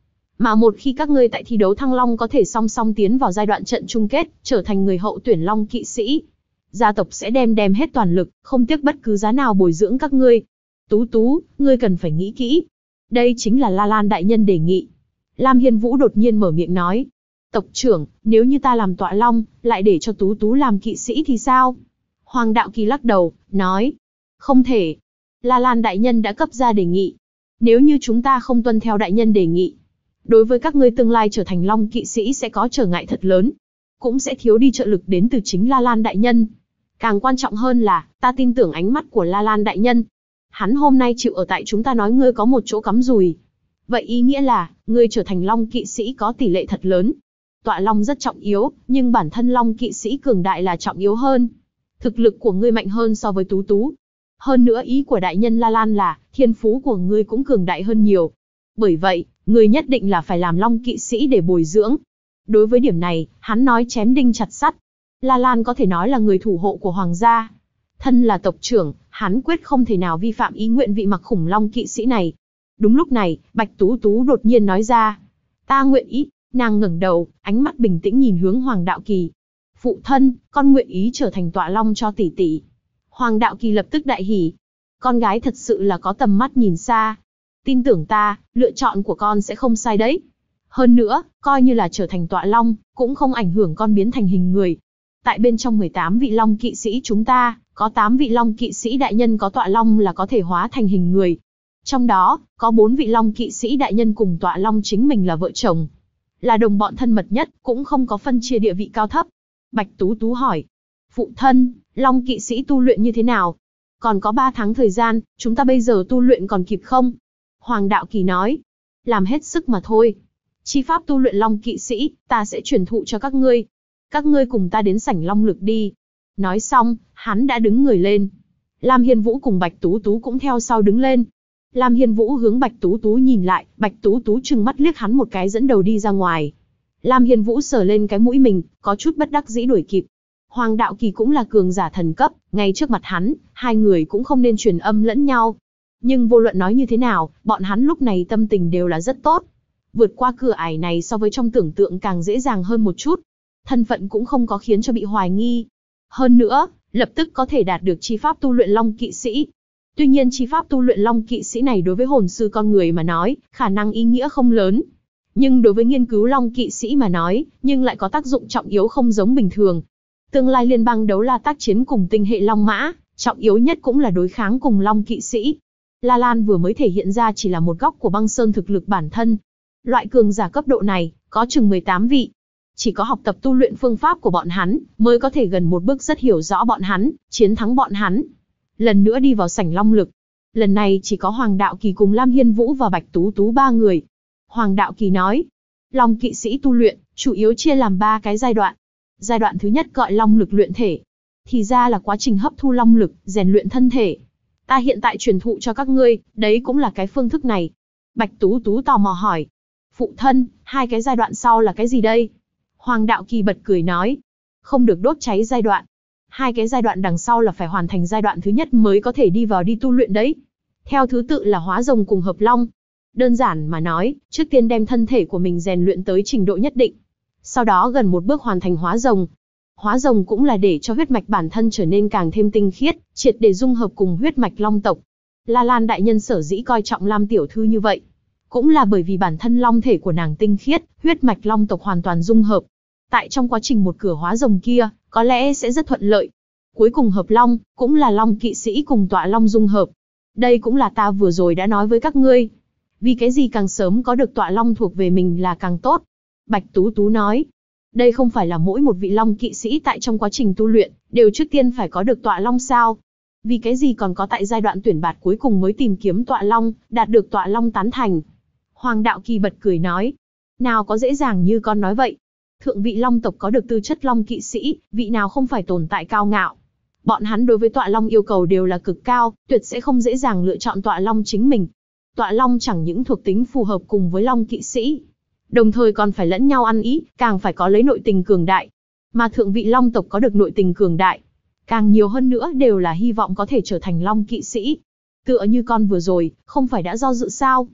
Mà một khi các ngươi tại thi đấu Thăng Long có thể song song tiến vào giai đoạn trận chung kết, trở thành người hậu tuyển Long kỵ sĩ, gia tộc sẽ đem hết toàn lực, không tiếc bất cứ giá nào bồi dưỡng các ngươi. Tú Tú, ngươi cần phải nghĩ kỹ. Đây chính là La Lan đại nhân đề nghị. Lam Hiên Vũ đột nhiên mở miệng nói. Tộc trưởng, nếu như ta làm tọa long, lại để cho Tú Tú làm kỵ sĩ thì sao? Hoàng Đạo Kỳ lắc đầu, nói. Không thể. La Lan đại nhân đã cấp ra đề nghị. Nếu như chúng ta không tuân theo đại nhân đề nghị, đối với các ngươi tương lai trở thành Long kỵ sĩ sẽ có trở ngại thật lớn. Cũng sẽ thiếu đi trợ lực đến từ chính La Lan đại nhân. Càng quan trọng hơn là, ta tin tưởng ánh mắt của La Lan đại nhân. Hắn hôm nay chịu ở tại chúng ta nói ngươi có một chỗ cắm rùi. Vậy ý nghĩa là, ngươi trở thành Long kỵ sĩ có tỷ lệ thật lớn. Tọa Long rất trọng yếu, nhưng bản thân Long kỵ sĩ cường đại là trọng yếu hơn. Thực lực của ngươi mạnh hơn so với Tú Tú. Hơn nữa ý của đại nhân La Lan là, thiên phú của ngươi cũng cường đại hơn nhiều. Bởi vậy, ngươi nhất định là phải làm Long kỵ sĩ để bồi dưỡng. Đối với điểm này, hắn nói chém đinh chặt sắt. La Lan có thể nói là người thủ hộ của Hoàng gia. Thân là tộc trưởng, hắn quyết không thể nào vi phạm ý nguyện vị mặc khủng Long kỵ sĩ này. Đúng lúc này, Bạch Tú Tú đột nhiên nói ra. Ta nguyện ý. Nàng ngẩng đầu, ánh mắt bình tĩnh nhìn hướng Hoàng Đạo Kỳ. Phụ thân, con nguyện ý trở thành tọa long cho tỷ tỷ. Hoàng Đạo Kỳ lập tức đại hỉ. Con gái thật sự là có tầm mắt nhìn xa. Tin tưởng ta, lựa chọn của con sẽ không sai đấy. Hơn nữa, coi như là trở thành tọa long, cũng không ảnh hưởng con biến thành hình người. Tại bên trong 18 vị Long kỵ sĩ chúng ta, có 8 vị Long kỵ sĩ đại nhân có tọa long là có thể hóa thành hình người. Trong đó, có 4 vị Long kỵ sĩ đại nhân cùng tọa long chính mình là vợ chồng. Là đồng bọn thân mật nhất, cũng không có phân chia địa vị cao thấp. Bạch Tú Tú hỏi. Phụ thân, Long kỵ sĩ tu luyện như thế nào? Còn có 3 tháng thời gian, chúng ta bây giờ tu luyện còn kịp không? Hoàng Đạo Kỳ nói. Làm hết sức mà thôi. Chi pháp tu luyện Long kỵ sĩ, ta sẽ truyền thụ cho các ngươi. Các ngươi cùng ta đến sảnh Long Lực đi. Nói xong, hắn đã đứng người lên. Lam Hiên Vũ cùng Bạch Tú Tú cũng theo sau đứng lên. Lam Hiên Vũ hướng Bạch Tú Tú nhìn lại, Bạch Tú Tú trừng mắt liếc hắn một cái dẫn đầu đi ra ngoài. Lam Hiên Vũ sờ lên cái mũi mình, có chút bất đắc dĩ đuổi kịp. Hoàng Đạo Kỳ cũng là cường giả thần cấp, ngay trước mặt hắn, hai người cũng không nên truyền âm lẫn nhau. Nhưng vô luận nói như thế nào, bọn hắn lúc này tâm tình đều là rất tốt. Vượt qua cửa ải này so với trong tưởng tượng càng dễ dàng hơn một chút. Thân phận cũng không có khiến cho bị hoài nghi. Hơn nữa, lập tức có thể đạt được chi pháp tu luyện Long kỵ sĩ. Tuy nhiên chi pháp tu luyện Long kỵ sĩ này đối với hồn sư con người mà nói, khả năng ý nghĩa không lớn. Nhưng đối với nghiên cứu Long kỵ sĩ mà nói, nhưng lại có tác dụng trọng yếu không giống bình thường. Tương lai liên bang đấu la tác chiến cùng tinh hệ Long mã, trọng yếu nhất cũng là đối kháng cùng Long kỵ sĩ. La Lan vừa mới thể hiện ra chỉ là một góc của băng sơn thực lực bản thân. Loại cường giả cấp độ này, có chừng 18 vị. Chỉ có học tập tu luyện phương pháp của bọn hắn, mới có thể gần một bước rất hiểu rõ bọn hắn, chiến thắng bọn hắn. Lần nữa đi vào sảnh Long Lực. Lần này chỉ có Hoàng Đạo Kỳ cùng Lam Hiên Vũ và Bạch Tú Tú ba người. Hoàng Đạo Kỳ nói, Long kỵ sĩ tu luyện, chủ yếu chia làm 3 cái giai đoạn. Giai đoạn thứ nhất gọi Long Lực luyện thể. Thì ra là quá trình hấp thu Long Lực, rèn luyện thân thể. Ta hiện tại truyền thụ cho các ngươi, đấy cũng là cái phương thức này. Bạch Tú Tú tò mò hỏi. Phụ thân, 2 cái giai đoạn sau là cái gì đây? Hoàng Đạo Kỳ bật cười nói. Không được đốt cháy giai đoạn. 2 cái giai đoạn đằng sau là phải hoàn thành giai đoạn thứ nhất mới có thể đi vào đi tu luyện đấy. Theo thứ tự là hóa rồng cùng hợp long. Đơn giản mà nói, trước tiên đem thân thể của mình rèn luyện tới trình độ nhất định. Sau đó gần một bước hoàn thành hóa rồng. Hóa rồng cũng là để cho huyết mạch bản thân trở nên càng thêm tinh khiết, triệt để dung hợp cùng huyết mạch Long tộc. La Lan đại nhân sở dĩ coi trọng Lam tiểu thư như vậy, cũng là bởi vì bản thân long thể của nàng tinh khiết, huyết mạch Long tộc hoàn toàn dung hợp. Tại trong quá trình một cửa hóa rồng kia, có lẽ sẽ rất thuận lợi. Cuối cùng hợp long, cũng là Long kỵ sĩ cùng tọa long dung hợp. Đây cũng là ta vừa rồi đã nói với các ngươi. Vì cái gì càng sớm có được tọa long thuộc về mình là càng tốt. Bạch Tú Tú nói. Đây không phải là mỗi một vị Long kỵ sĩ tại trong quá trình tu luyện, đều trước tiên phải có được tọa long sao? Vì cái gì còn có tại giai đoạn tuyển bạt cuối cùng mới tìm kiếm tọa long, đạt được tọa long tán thành? Hoàng Đạo Kỳ bật cười nói. Nào có dễ dàng như con nói vậy. Thượng vị Long tộc có được tư chất Long kỵ sĩ, vị nào không phải tồn tại cao ngạo. Bọn hắn đối với tọa long yêu cầu đều là cực cao, tuyệt sẽ không dễ dàng lựa chọn tọa long chính mình. Tọa long chẳng những thuộc tính phù hợp cùng với Long kỵ sĩ, đồng thời còn phải lẫn nhau ăn ý, càng phải có lấy nội tình cường đại. Mà thượng vị Long tộc có được nội tình cường đại, càng nhiều hơn nữa đều là hy vọng có thể trở thành Long kỵ sĩ. Tựa như con vừa rồi, không phải đã do dự sao?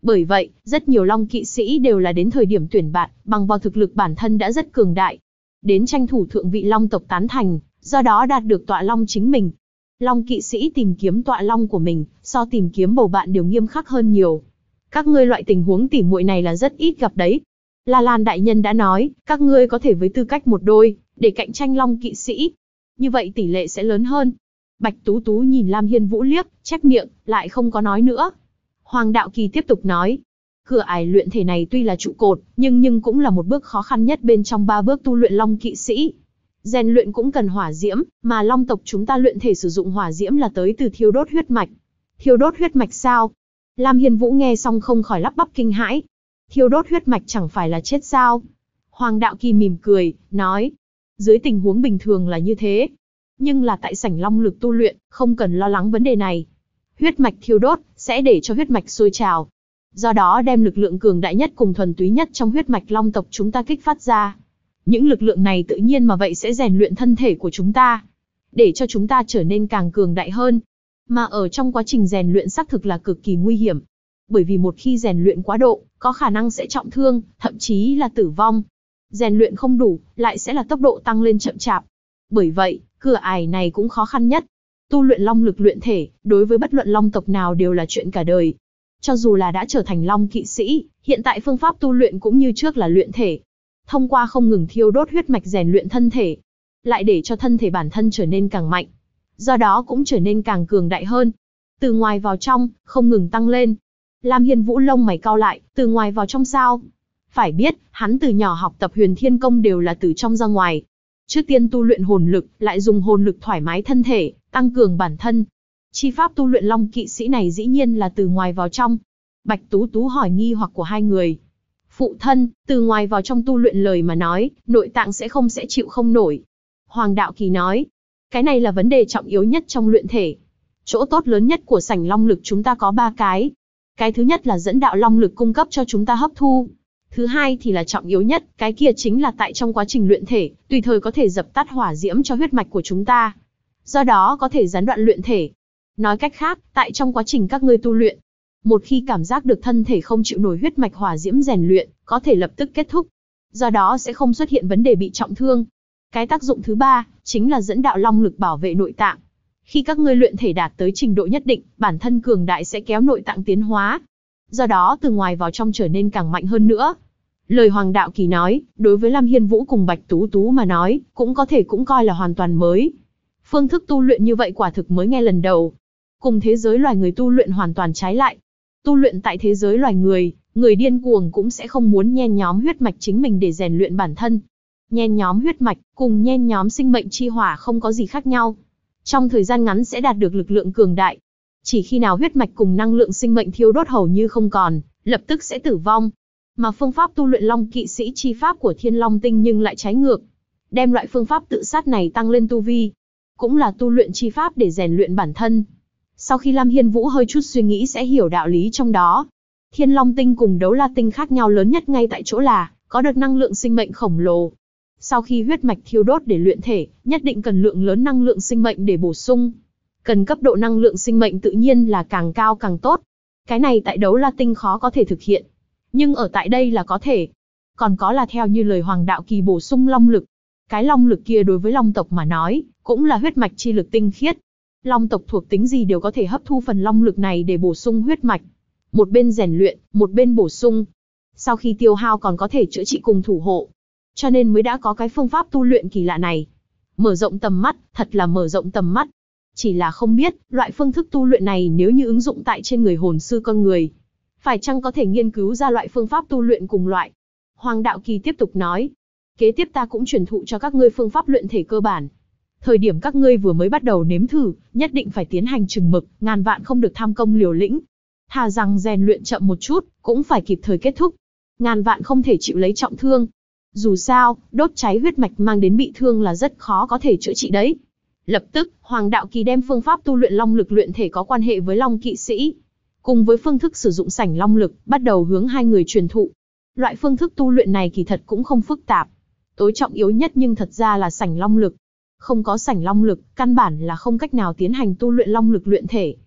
Bởi vậy, rất nhiều Long kỵ sĩ đều là đến thời điểm tuyển bạn, bằng vào thực lực bản thân đã rất cường đại. Đến tranh thủ thượng vị Long tộc tán thành, do đó đạt được tọa Long chính mình. Long kỵ sĩ tìm kiếm tọa Long của mình, so tìm kiếm bầu bạn đều nghiêm khắc hơn nhiều. Các ngươi loại tình huống tỉ muội này là rất ít gặp đấy. La Lan đại nhân đã nói, các ngươi có thể với tư cách một đôi, để cạnh tranh Long kỵ sĩ. Như vậy tỷ lệ sẽ lớn hơn. Bạch Tú Tú nhìn Lam Hiên Vũ liếc, chép miệng, lại không có nói nữa. Hoàng Đạo Kỳ tiếp tục nói, cửa ải luyện thể này tuy là trụ cột, nhưng cũng là một bước khó khăn nhất bên trong 3 bước tu luyện Long kỵ sĩ. Rèn luyện cũng cần hỏa diễm, mà Long tộc chúng ta luyện thể sử dụng hỏa diễm là tới từ thiêu đốt huyết mạch. Thiêu đốt huyết mạch sao? Lam Hiên Vũ nghe xong không khỏi lắp bắp kinh hãi. Thiêu đốt huyết mạch chẳng phải là chết sao? Hoàng Đạo Kỳ mỉm cười, nói, dưới tình huống bình thường là như thế. Nhưng là tại sảnh Long lực tu luyện, không cần lo lắng vấn đề này. Huyết mạch thiêu đốt, sẽ để cho huyết mạch sôi trào. Do đó đem lực lượng cường đại nhất cùng thuần túy nhất trong huyết mạch Long tộc chúng ta kích phát ra. Những lực lượng này tự nhiên mà vậy sẽ rèn luyện thân thể của chúng ta, để cho chúng ta trở nên càng cường đại hơn. Mà ở trong quá trình rèn luyện xác thực là cực kỳ nguy hiểm. Bởi vì một khi rèn luyện quá độ, có khả năng sẽ trọng thương, thậm chí là tử vong. Rèn luyện không đủ, lại sẽ là tốc độ tăng lên chậm chạp. Bởi vậy, cửa ải này cũng khó khăn nhất. Tu luyện Long lực luyện thể, đối với bất luận Long tộc nào đều là chuyện cả đời. Cho dù là đã trở thành Long kỵ sĩ, hiện tại phương pháp tu luyện cũng như trước là luyện thể. Thông qua không ngừng thiêu đốt huyết mạch rèn luyện thân thể, lại để cho thân thể bản thân trở nên càng mạnh. Do đó cũng trở nên càng cường đại hơn. Từ ngoài vào trong, không ngừng tăng lên. Lam Hiên Vũ lông mày cau lại, từ ngoài vào trong sao? Phải biết, hắn từ nhỏ học tập Huyền Thiên Công đều là từ trong ra ngoài. Trước tiên tu luyện hồn lực, lại dùng hồn lực thoải mái thân thể, tăng cường bản thân. Chi pháp tu luyện Long kỵ sĩ này dĩ nhiên là từ ngoài vào trong. Bạch Tú Tú hỏi nghi hoặc của hai người. Phụ thân, từ ngoài vào trong tu luyện lời mà nói, nội tạng sẽ chịu không nổi. Hoàng Đạo Kỳ nói, cái này là vấn đề trọng yếu nhất trong luyện thể. Chỗ tốt lớn nhất của sảnh Long lực chúng ta có 3 cái. Cái thứ nhất là dẫn đạo Long lực cung cấp cho chúng ta hấp thu. Thứ hai thì là trọng yếu nhất, cái kia chính là tại trong quá trình luyện thể, tùy thời có thể dập tắt hỏa diễm cho huyết mạch của chúng ta. Do đó có thể gián đoạn luyện thể. Nói cách khác, tại trong quá trình các ngươi tu luyện, một khi cảm giác được thân thể không chịu nổi huyết mạch hỏa diễm rèn luyện, có thể lập tức kết thúc. Do đó sẽ không xuất hiện vấn đề bị trọng thương. Cái tác dụng thứ ba, chính là dẫn đạo Long lực bảo vệ nội tạng. Khi các ngươi luyện thể đạt tới trình độ nhất định, bản thân cường đại sẽ kéo nội tạng tiến hóa. Do đó từ ngoài vào trong trở nên càng mạnh hơn nữa. Lời Hoàng Đạo Kỳ nói, đối với Lam Hiên Vũ cùng Bạch Tú Tú mà nói, cũng coi là hoàn toàn mới. Phương thức tu luyện như vậy quả thực mới nghe lần đầu. Cùng thế giới loài người tu luyện hoàn toàn trái lại. Tu luyện tại thế giới loài người, người điên cuồng cũng sẽ không muốn nhen nhóm huyết mạch chính mình để rèn luyện bản thân. Nhen nhóm huyết mạch cùng nhen nhóm sinh mệnh chi hỏa không có gì khác nhau. Trong thời gian ngắn sẽ đạt được lực lượng cường đại. Chỉ khi nào huyết mạch cùng năng lượng sinh mệnh thiêu đốt hầu như không còn, lập tức sẽ tử vong. Mà phương pháp tu luyện Long kỵ sĩ chi pháp của Thiên Long Tinh nhưng lại trái ngược. Đem loại phương pháp tự sát này tăng lên tu vi. Cũng là tu luyện chi pháp để rèn luyện bản thân. Sau khi Lam Hiên Vũ hơi chút suy nghĩ sẽ hiểu đạo lý trong đó. Thiên Long Tinh cùng Đấu La Tinh khác nhau lớn nhất ngay tại chỗ là có được năng lượng sinh mệnh khổng lồ. Sau khi huyết mạch thiêu đốt để luyện thể, nhất định cần lượng lớn năng lượng sinh mệnh để bổ sung. Cần cấp độ năng lượng sinh mệnh tự nhiên là càng cao càng tốt. Cái này tại Đấu La Tinh khó có thể thực hiện. Nhưng ở tại đây là có thể. Còn có là theo như lời Hoàng Đạo Kỳ bổ sung Long lực. Cái Long lực kia đối với Long tộc mà nói, cũng là huyết mạch chi lực tinh khiết. Long tộc thuộc tính gì đều có thể hấp thu phần Long lực này để bổ sung huyết mạch. Một bên rèn luyện, một bên bổ sung. Sau khi tiêu hao còn có thể chữa trị cùng thủ hộ. Cho nên mới đã có cái phương pháp tu luyện kỳ lạ này. Mở rộng tầm mắt, thật là mở rộng tầm mắt. Chỉ là không biết, loại phương thức tu luyện này nếu như ứng dụng tại trên người hồn sư con người, phải chăng có thể nghiên cứu ra loại phương pháp tu luyện cùng loại. Hoàng Đạo Kỳ tiếp tục nói, kế tiếp ta cũng truyền thụ cho các ngươi phương pháp luyện thể cơ bản. Thời điểm các ngươi vừa mới bắt đầu nếm thử, nhất định phải tiến hành chừng mực, ngàn vạn không được tham công liều lĩnh. Thà rằng rèn luyện chậm một chút, cũng phải kịp thời kết thúc. Ngàn vạn không thể chịu lấy trọng thương. Dù sao, đốt cháy huyết mạch mang đến bị thương là rất khó có thể chữa trị đấy. Lập tức, Hoàng Đạo Kỳ đem phương pháp tu luyện Long lực luyện thể có quan hệ với Long kỵ sĩ, cùng với phương thức sử dụng sảnh Long lực, bắt đầu hướng hai người truyền thụ. Loại phương thức tu luyện này kỳ thật cũng không phức tạp. Tối trọng yếu nhất nhưng thật ra là sảnh Long lực. Không có sảnh Long lực, căn bản là không cách nào tiến hành tu luyện Long lực luyện thể.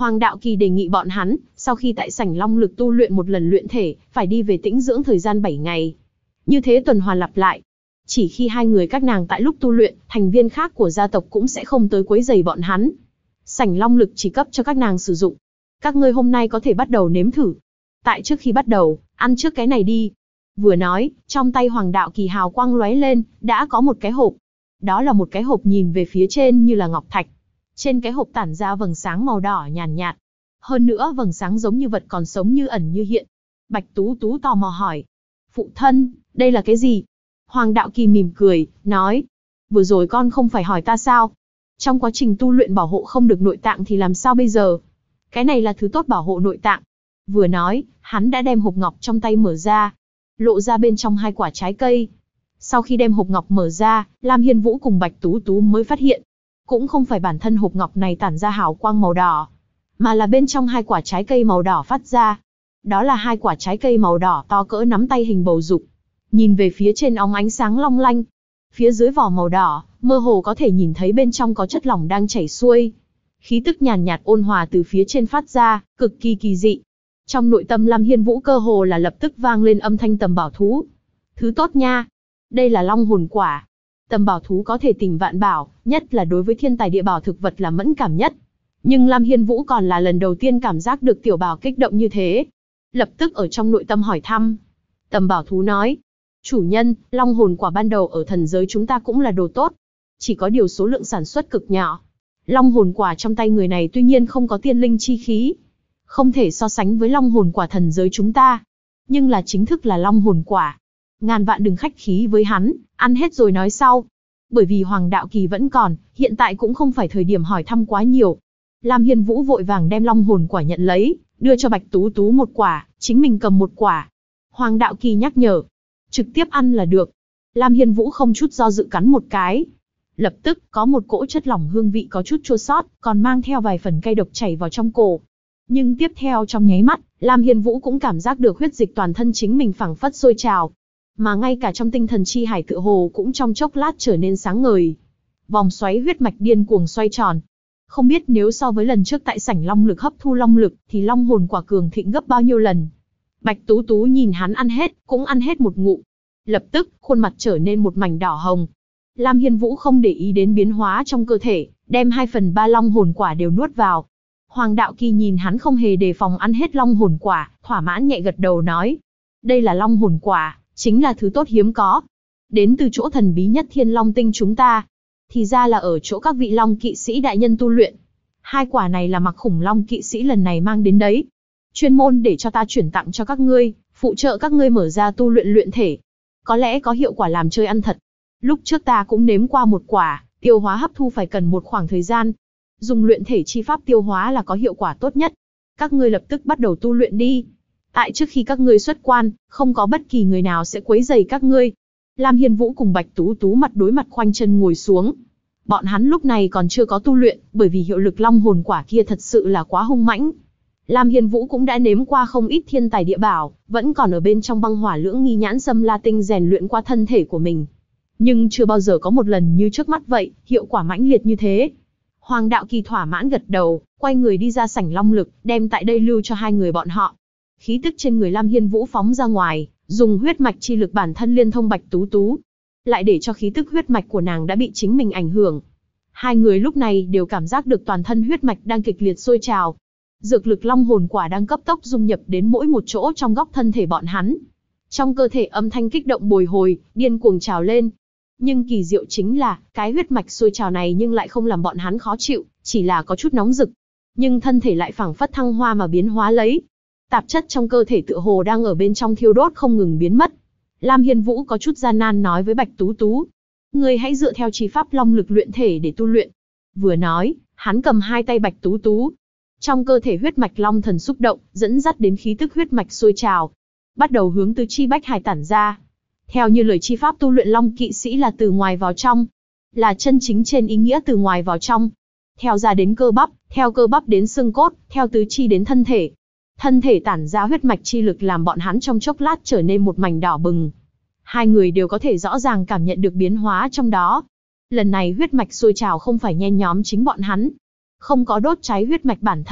Hoàng Đạo Kỳ đề nghị bọn hắn, sau khi tại sảnh Long Lực tu luyện một lần luyện thể, phải đi về tĩnh dưỡng thời gian 7 ngày. Như thế tuần hoàn lặp lại. Chỉ khi hai người các nàng tại lúc tu luyện, thành viên khác của gia tộc cũng sẽ không tới quấy rầy bọn hắn. Sảnh Long Lực chỉ cấp cho các nàng sử dụng. Các ngươi hôm nay có thể bắt đầu nếm thử. Tại trước khi bắt đầu, ăn trước cái này đi. Vừa nói, trong tay Hoàng Đạo Kỳ hào quang lóe lên, đã có một cái hộp. Đó là một cái hộp nhìn về phía trên như là ngọc thạch. Trên cái hộp tản ra vầng sáng màu đỏ nhàn nhạt. Hơn nữa vầng sáng giống như vật còn sống như ẩn như hiện. Bạch Tú Tú tò mò hỏi. Phụ thân, đây là cái gì? Hoàng Đạo Kỳ mỉm cười, nói. Vừa rồi con không phải hỏi ta sao? Trong quá trình tu luyện bảo hộ không được nội tạng thì làm sao bây giờ? Cái này là thứ tốt bảo hộ nội tạng. Vừa nói, hắn đã đem hộp ngọc trong tay mở ra. Lộ ra bên trong hai quả trái cây. Sau khi đem hộp ngọc mở ra, Lam Hiên Vũ cùng Bạch Tú Tú mới phát hiện. Cũng không phải bản thân hộp ngọc này tản ra hào quang màu đỏ, mà là bên trong hai quả trái cây màu đỏ phát ra. Đó là hai quả trái cây màu đỏ to cỡ nắm tay hình bầu dục. Nhìn về phía trên óng ánh sáng long lanh. Phía dưới vỏ màu đỏ, mơ hồ có thể nhìn thấy bên trong có chất lỏng đang chảy xuôi. Khí tức nhàn nhạt ôn hòa từ phía trên phát ra, cực kỳ kỳ dị. Trong nội tâm Lam Hiên Vũ cơ hồ là lập tức vang lên âm thanh tầm bảo thú. Thứ tốt nha. Đây là long hồn quả. Tầm bảo thú có thể tìm vạn bảo, nhất là đối với thiên tài địa bảo thực vật là mẫn cảm nhất. Nhưng Lam Hiên Vũ còn là lần đầu tiên cảm giác được tiểu bảo kích động như thế. Lập tức ở trong nội tâm hỏi thăm. Tầm bảo thú nói. Chủ nhân, long hồn quả ban đầu ở thần giới chúng ta cũng là đồ tốt. Chỉ có điều số lượng sản xuất cực nhỏ. Long hồn quả trong tay người này tuy nhiên không có tiên linh chi khí. Không thể so sánh với long hồn quả thần giới chúng ta. Nhưng là chính thức là long hồn quả. Ngàn vạn đừng khách khí với hắn, ăn hết rồi nói sau. Bởi vì Hoàng Đạo Kỳ vẫn còn, hiện tại cũng không phải thời điểm hỏi thăm quá nhiều. Lam Hiên Vũ vội vàng đem long hồn quả nhận lấy, đưa cho Bạch Tú Tú một quả, chính mình cầm một quả. Hoàng Đạo Kỳ nhắc nhở, trực tiếp ăn là được. Lam Hiên Vũ không chút do dự cắn một cái. Lập tức, có một cỗ chất lỏng hương vị có chút chua xót, còn mang theo vài phần cay độc chảy vào trong cổ. Nhưng tiếp theo trong nháy mắt, Lam Hiên Vũ cũng cảm giác được huyết dịch toàn thân chính mình phảng phất sôi trào. Mà ngay cả trong tinh thần chi hải tựa hồ cũng trong chốc lát trở nên sáng ngời. Vòng xoáy huyết mạch điên cuồng xoay tròn. Không biết nếu so với lần trước tại sảnh long lực hấp thu long lực thì long hồn quả cường thịnh gấp bao nhiêu lần. Bạch Tú Tú nhìn hắn ăn hết, cũng ăn hết một ngụm. Lập tức, khuôn mặt trở nên một mảnh đỏ hồng. Lam Hiên Vũ không để ý đến biến hóa trong cơ thể, đem 2/3 long hồn quả đều nuốt vào. Hoàng Đạo Kỳ nhìn hắn không hề đề phòng ăn hết long hồn quả, thỏa mãn nhẹ gật đầu nói. Đây là long hồn quả, chính là thứ tốt hiếm có. Đến từ chỗ thần bí nhất Thiên Long Tinh chúng ta. Thì ra là ở chỗ các vị long kỵ sĩ đại nhân tu luyện. Hai quả này là mặc khủng long kỵ sĩ lần này mang đến đấy. Chuyên môn để cho ta chuyển tặng cho các ngươi, phụ trợ các ngươi mở ra tu luyện luyện thể. Có lẽ có hiệu quả làm chơi ăn thật. Lúc trước ta cũng nếm qua một quả, tiêu hóa hấp thu phải cần một khoảng thời gian. Dùng luyện thể chi pháp tiêu hóa là có hiệu quả tốt nhất. Các ngươi lập tức bắt đầu tu luyện đi. Tại trước khi các ngươi xuất quan, không có bất kỳ người nào sẽ quấy rầy các ngươi. Lam Hiên Vũ cùng Bạch Tú Tú mặt đối mặt khoanh chân ngồi xuống. Bọn hắn lúc này còn chưa có tu luyện, bởi vì hiệu lực long hồn quả kia thật sự là quá hung mãnh. Lam Hiên Vũ cũng đã nếm qua không ít thiên tài địa bảo, vẫn còn ở bên trong băng hỏa lưỡng nghi nhãn xâm la tinh rèn luyện qua thân thể của mình. Nhưng chưa bao giờ có một lần như trước mắt vậy, hiệu quả mãnh liệt như thế. Hoàng Đạo Kỳ thỏa mãn gật đầu, quay người đi ra sảnh long lực, đem tại đây lưu cho hai người bọn họ. Khí tức trên người Lam Hiên Vũ phóng ra ngoài, dùng huyết mạch chi lực bản thân liên thông Bạch Tú Tú. Lại để cho khí tức huyết mạch của nàng đã bị chính mình ảnh hưởng. Hai người lúc này đều cảm giác được toàn thân huyết mạch đang kịch liệt sôi trào. Dược lực long hồn quả đang cấp tốc dung nhập đến mỗi một chỗ trong góc thân thể bọn hắn. Trong cơ thể âm thanh kích động bồi hồi, điên cuồng trào lên. Nhưng kỳ diệu chính là, cái huyết mạch sôi trào này nhưng lại không làm bọn hắn khó chịu, chỉ là có chút nóng rực. Nhưng thân thể lại phảng phất thăng hoa mà biến hóa lấy. Tạp chất trong cơ thể tựa hồ đang ở bên trong thiêu đốt không ngừng biến mất. Lam Hiên Vũ có chút gian nan nói với Bạch Tú Tú. Ngươi hãy dựa theo chi pháp long lực luyện thể để tu luyện. Vừa nói, hắn cầm hai tay Bạch Tú Tú. Trong cơ thể huyết mạch long thần xúc động, dẫn dắt đến khí tức huyết mạch sôi trào. Bắt đầu hướng tứ chi bách hải tản ra. Theo như lời chi pháp tu luyện long kỵ sĩ là từ ngoài vào trong. Là chân chính trên ý nghĩa từ ngoài vào trong. Theo ra đến cơ bắp, theo cơ bắp đến xương cốt, theo tứ chi đến thân thể. Thân thể tản ra huyết mạch chi lực làm bọn hắn trong chốc lát trở nên một mảnh đỏ bừng. Hai người đều có thể rõ ràng cảm nhận được biến hóa trong đó. Lần này huyết mạch sôi trào không phải nhen nhóm chính bọn hắn. Không có đốt cháy huyết mạch bản thân,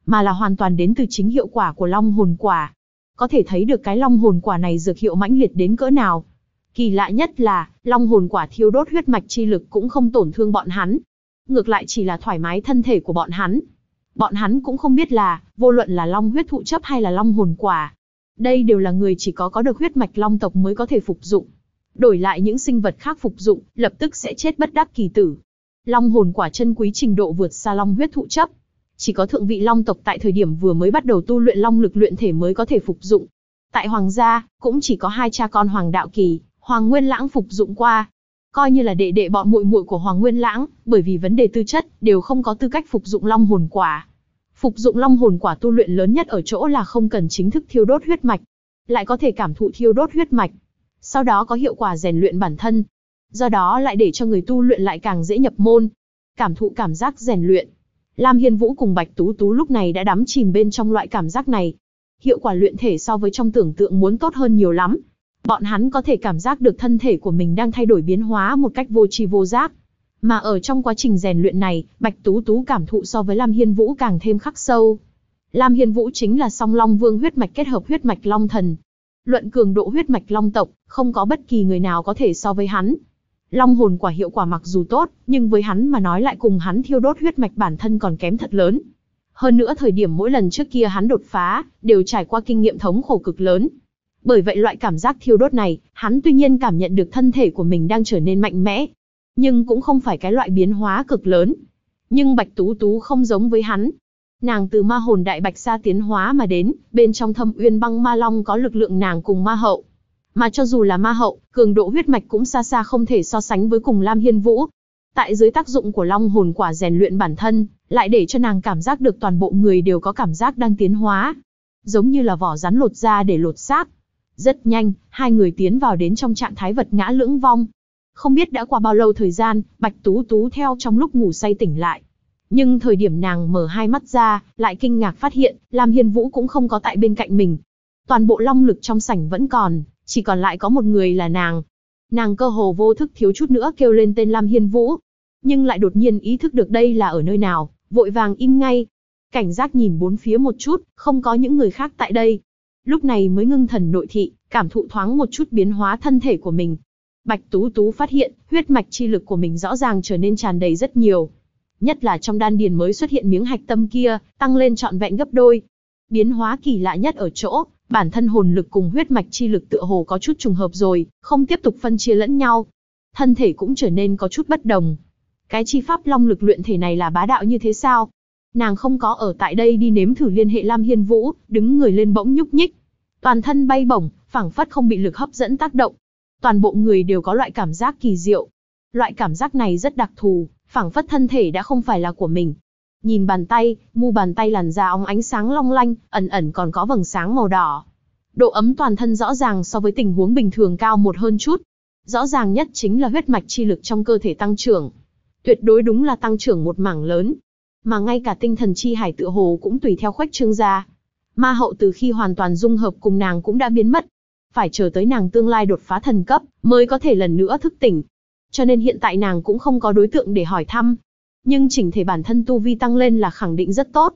mà là hoàn toàn đến từ chính hiệu quả của long hồn quả. Có thể thấy được cái long hồn quả này dược hiệu mãnh liệt đến cỡ nào. Kỳ lạ nhất là, long hồn quả thiêu đốt huyết mạch chi lực cũng không tổn thương bọn hắn. Ngược lại chỉ là thoải mái thân thể của bọn hắn. Bọn hắn cũng không biết là, vô luận là long huyết thụ chấp hay là long hồn quả, đây đều là người chỉ có được huyết mạch long tộc mới có thể phục dụng. Đổi lại những sinh vật khác phục dụng, lập tức sẽ chết bất đắc kỳ tử. Long hồn quả chân quý trình độ vượt xa long huyết thụ chấp. Chỉ có thượng vị long tộc tại thời điểm vừa mới bắt đầu tu luyện long lực luyện thể mới có thể phục dụng. Tại hoàng gia, cũng chỉ có hai cha con Hoàng Đạo Kỳ, Hoàng Nguyên Lãng phục dụng qua. Coi như là đệ đệ bọn muội muội của Hoàng Nguyên Lãng, bởi vì vấn đề tư chất, đều không có tư cách phục dụng long hồn quả. Phục dụng long hồn quả tu luyện lớn nhất ở chỗ là không cần chính thức thiêu đốt huyết mạch, lại có thể cảm thụ thiêu đốt huyết mạch. Sau đó có hiệu quả rèn luyện bản thân. Do đó lại để cho người tu luyện lại càng dễ nhập môn. Cảm thụ cảm giác rèn luyện. Lam Hiên Vũ cùng Bạch Tú Tú lúc này đã đắm chìm bên trong loại cảm giác này. Hiệu quả luyện thể so với trong tưởng tượng muốn tốt hơn nhiều lắm. Bọn hắn có thể cảm giác được thân thể của mình đang thay đổi biến hóa một cách vô tri vô giác. Mà ở trong quá trình rèn luyện này, Bạch Tú Tú cảm thụ so với Lam Hiên Vũ càng thêm khắc sâu. Lam Hiên Vũ chính là Song Long Vương huyết mạch kết hợp huyết mạch Long Thần. Luận cường độ huyết mạch Long tộc, không có bất kỳ người nào có thể so với hắn. Long hồn quả hiệu quả mặc dù tốt, nhưng với hắn mà nói lại cùng hắn thiêu đốt huyết mạch bản thân còn kém thật lớn. Hơn nữa thời điểm mỗi lần trước kia hắn đột phá, đều trải qua kinh nghiệm thống khổ cực lớn. Bởi vậy loại cảm giác thiêu đốt này, hắn tuy nhiên cảm nhận được thân thể của mình đang trở nên mạnh mẽ, nhưng cũng không phải cái loại biến hóa cực lớn. Nhưng Bạch Tú Tú không giống với hắn. Nàng từ ma hồn đại bạch sa tiến hóa mà đến, bên trong Thâm Uyên Băng Ma Long có lực lượng nàng cùng ma hậu. Mà cho dù là ma hậu, cường độ huyết mạch cũng xa xa không thể so sánh với cùng Lam Hiên Vũ. Tại dưới tác dụng của long hồn quả rèn luyện bản thân, lại để cho nàng cảm giác được toàn bộ người đều có cảm giác đang tiến hóa. Giống như là vỏ rắn lột ra để lột xác. Rất nhanh, hai người tiến vào đến trong trạng thái vật ngã lưỡng vong. Không biết đã qua bao lâu thời gian, Bạch Tú Tú theo trong lúc ngủ say tỉnh lại. Nhưng thời điểm nàng mở hai mắt ra, lại kinh ngạc phát hiện, Lam Hiên Vũ cũng không có tại bên cạnh mình. Toàn bộ long lực trong sảnh vẫn còn, chỉ còn lại có một người là nàng. Nàng cơ hồ vô thức thiếu chút nữa kêu lên tên Lam Hiên Vũ. Nhưng lại đột nhiên ý thức được đây là ở nơi nào, vội vàng im ngay. Cảnh giác nhìn bốn phía một chút, không có những người khác tại đây. Lúc này mới ngưng thần nội thị, cảm thụ thoáng một chút biến hóa thân thể của mình. Bạch Tú Tú phát hiện, huyết mạch chi lực của mình rõ ràng trở nên tràn đầy rất nhiều. Nhất là trong đan điền mới xuất hiện miếng hạch tâm kia, tăng lên trọn vẹn gấp đôi. Biến hóa kỳ lạ nhất ở chỗ, bản thân hồn lực cùng huyết mạch chi lực tựa hồ có chút trùng hợp rồi, không tiếp tục phân chia lẫn nhau. Thân thể cũng trở nên có chút bất đồng. Cái chi pháp long lực luyện thể này là bá đạo như thế sao? Nàng không có ở tại đây đi nếm thử liên hệ Lam Hiên Vũ, đứng người lên bỗng nhúc nhích. Toàn thân bay bổng, phảng phất không bị lực hấp dẫn tác động. Toàn bộ người đều có loại cảm giác kỳ diệu. Loại cảm giác này rất đặc thù, phảng phất thân thể đã không phải là của mình. Nhìn bàn tay, mu bàn tay làn da óng ánh sáng long lanh, ẩn ẩn còn có vầng sáng màu đỏ. Độ ấm toàn thân rõ ràng so với tình huống bình thường cao một hơn chút. Rõ ràng nhất chính là huyết mạch chi lực trong cơ thể tăng trưởng. Tuyệt đối đúng là tăng trưởng một mảng lớn. Mà ngay cả tinh thần chi hải tựa hồ cũng tùy theo khuếch trương ra. Ma hậu từ khi hoàn toàn dung hợp cùng nàng cũng đã biến mất. Phải chờ tới nàng tương lai đột phá thần cấp, mới có thể lần nữa thức tỉnh. Cho nên hiện tại nàng cũng không có đối tượng để hỏi thăm. Nhưng chỉnh thể bản thân tu vi tăng lên là khẳng định rất tốt.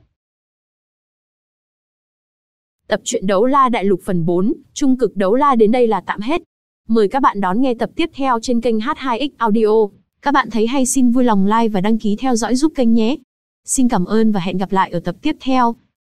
Tập truyện Đấu La Đại Lục phần 4, Trung cực Đấu La đến đây là tạm hết. Mời các bạn đón nghe tập tiếp theo trên kênh H2X Audio. Các bạn thấy hay xin vui lòng like và đăng ký theo dõi giúp kênh nhé. Xin cảm ơn và hẹn gặp lại ở tập tiếp theo.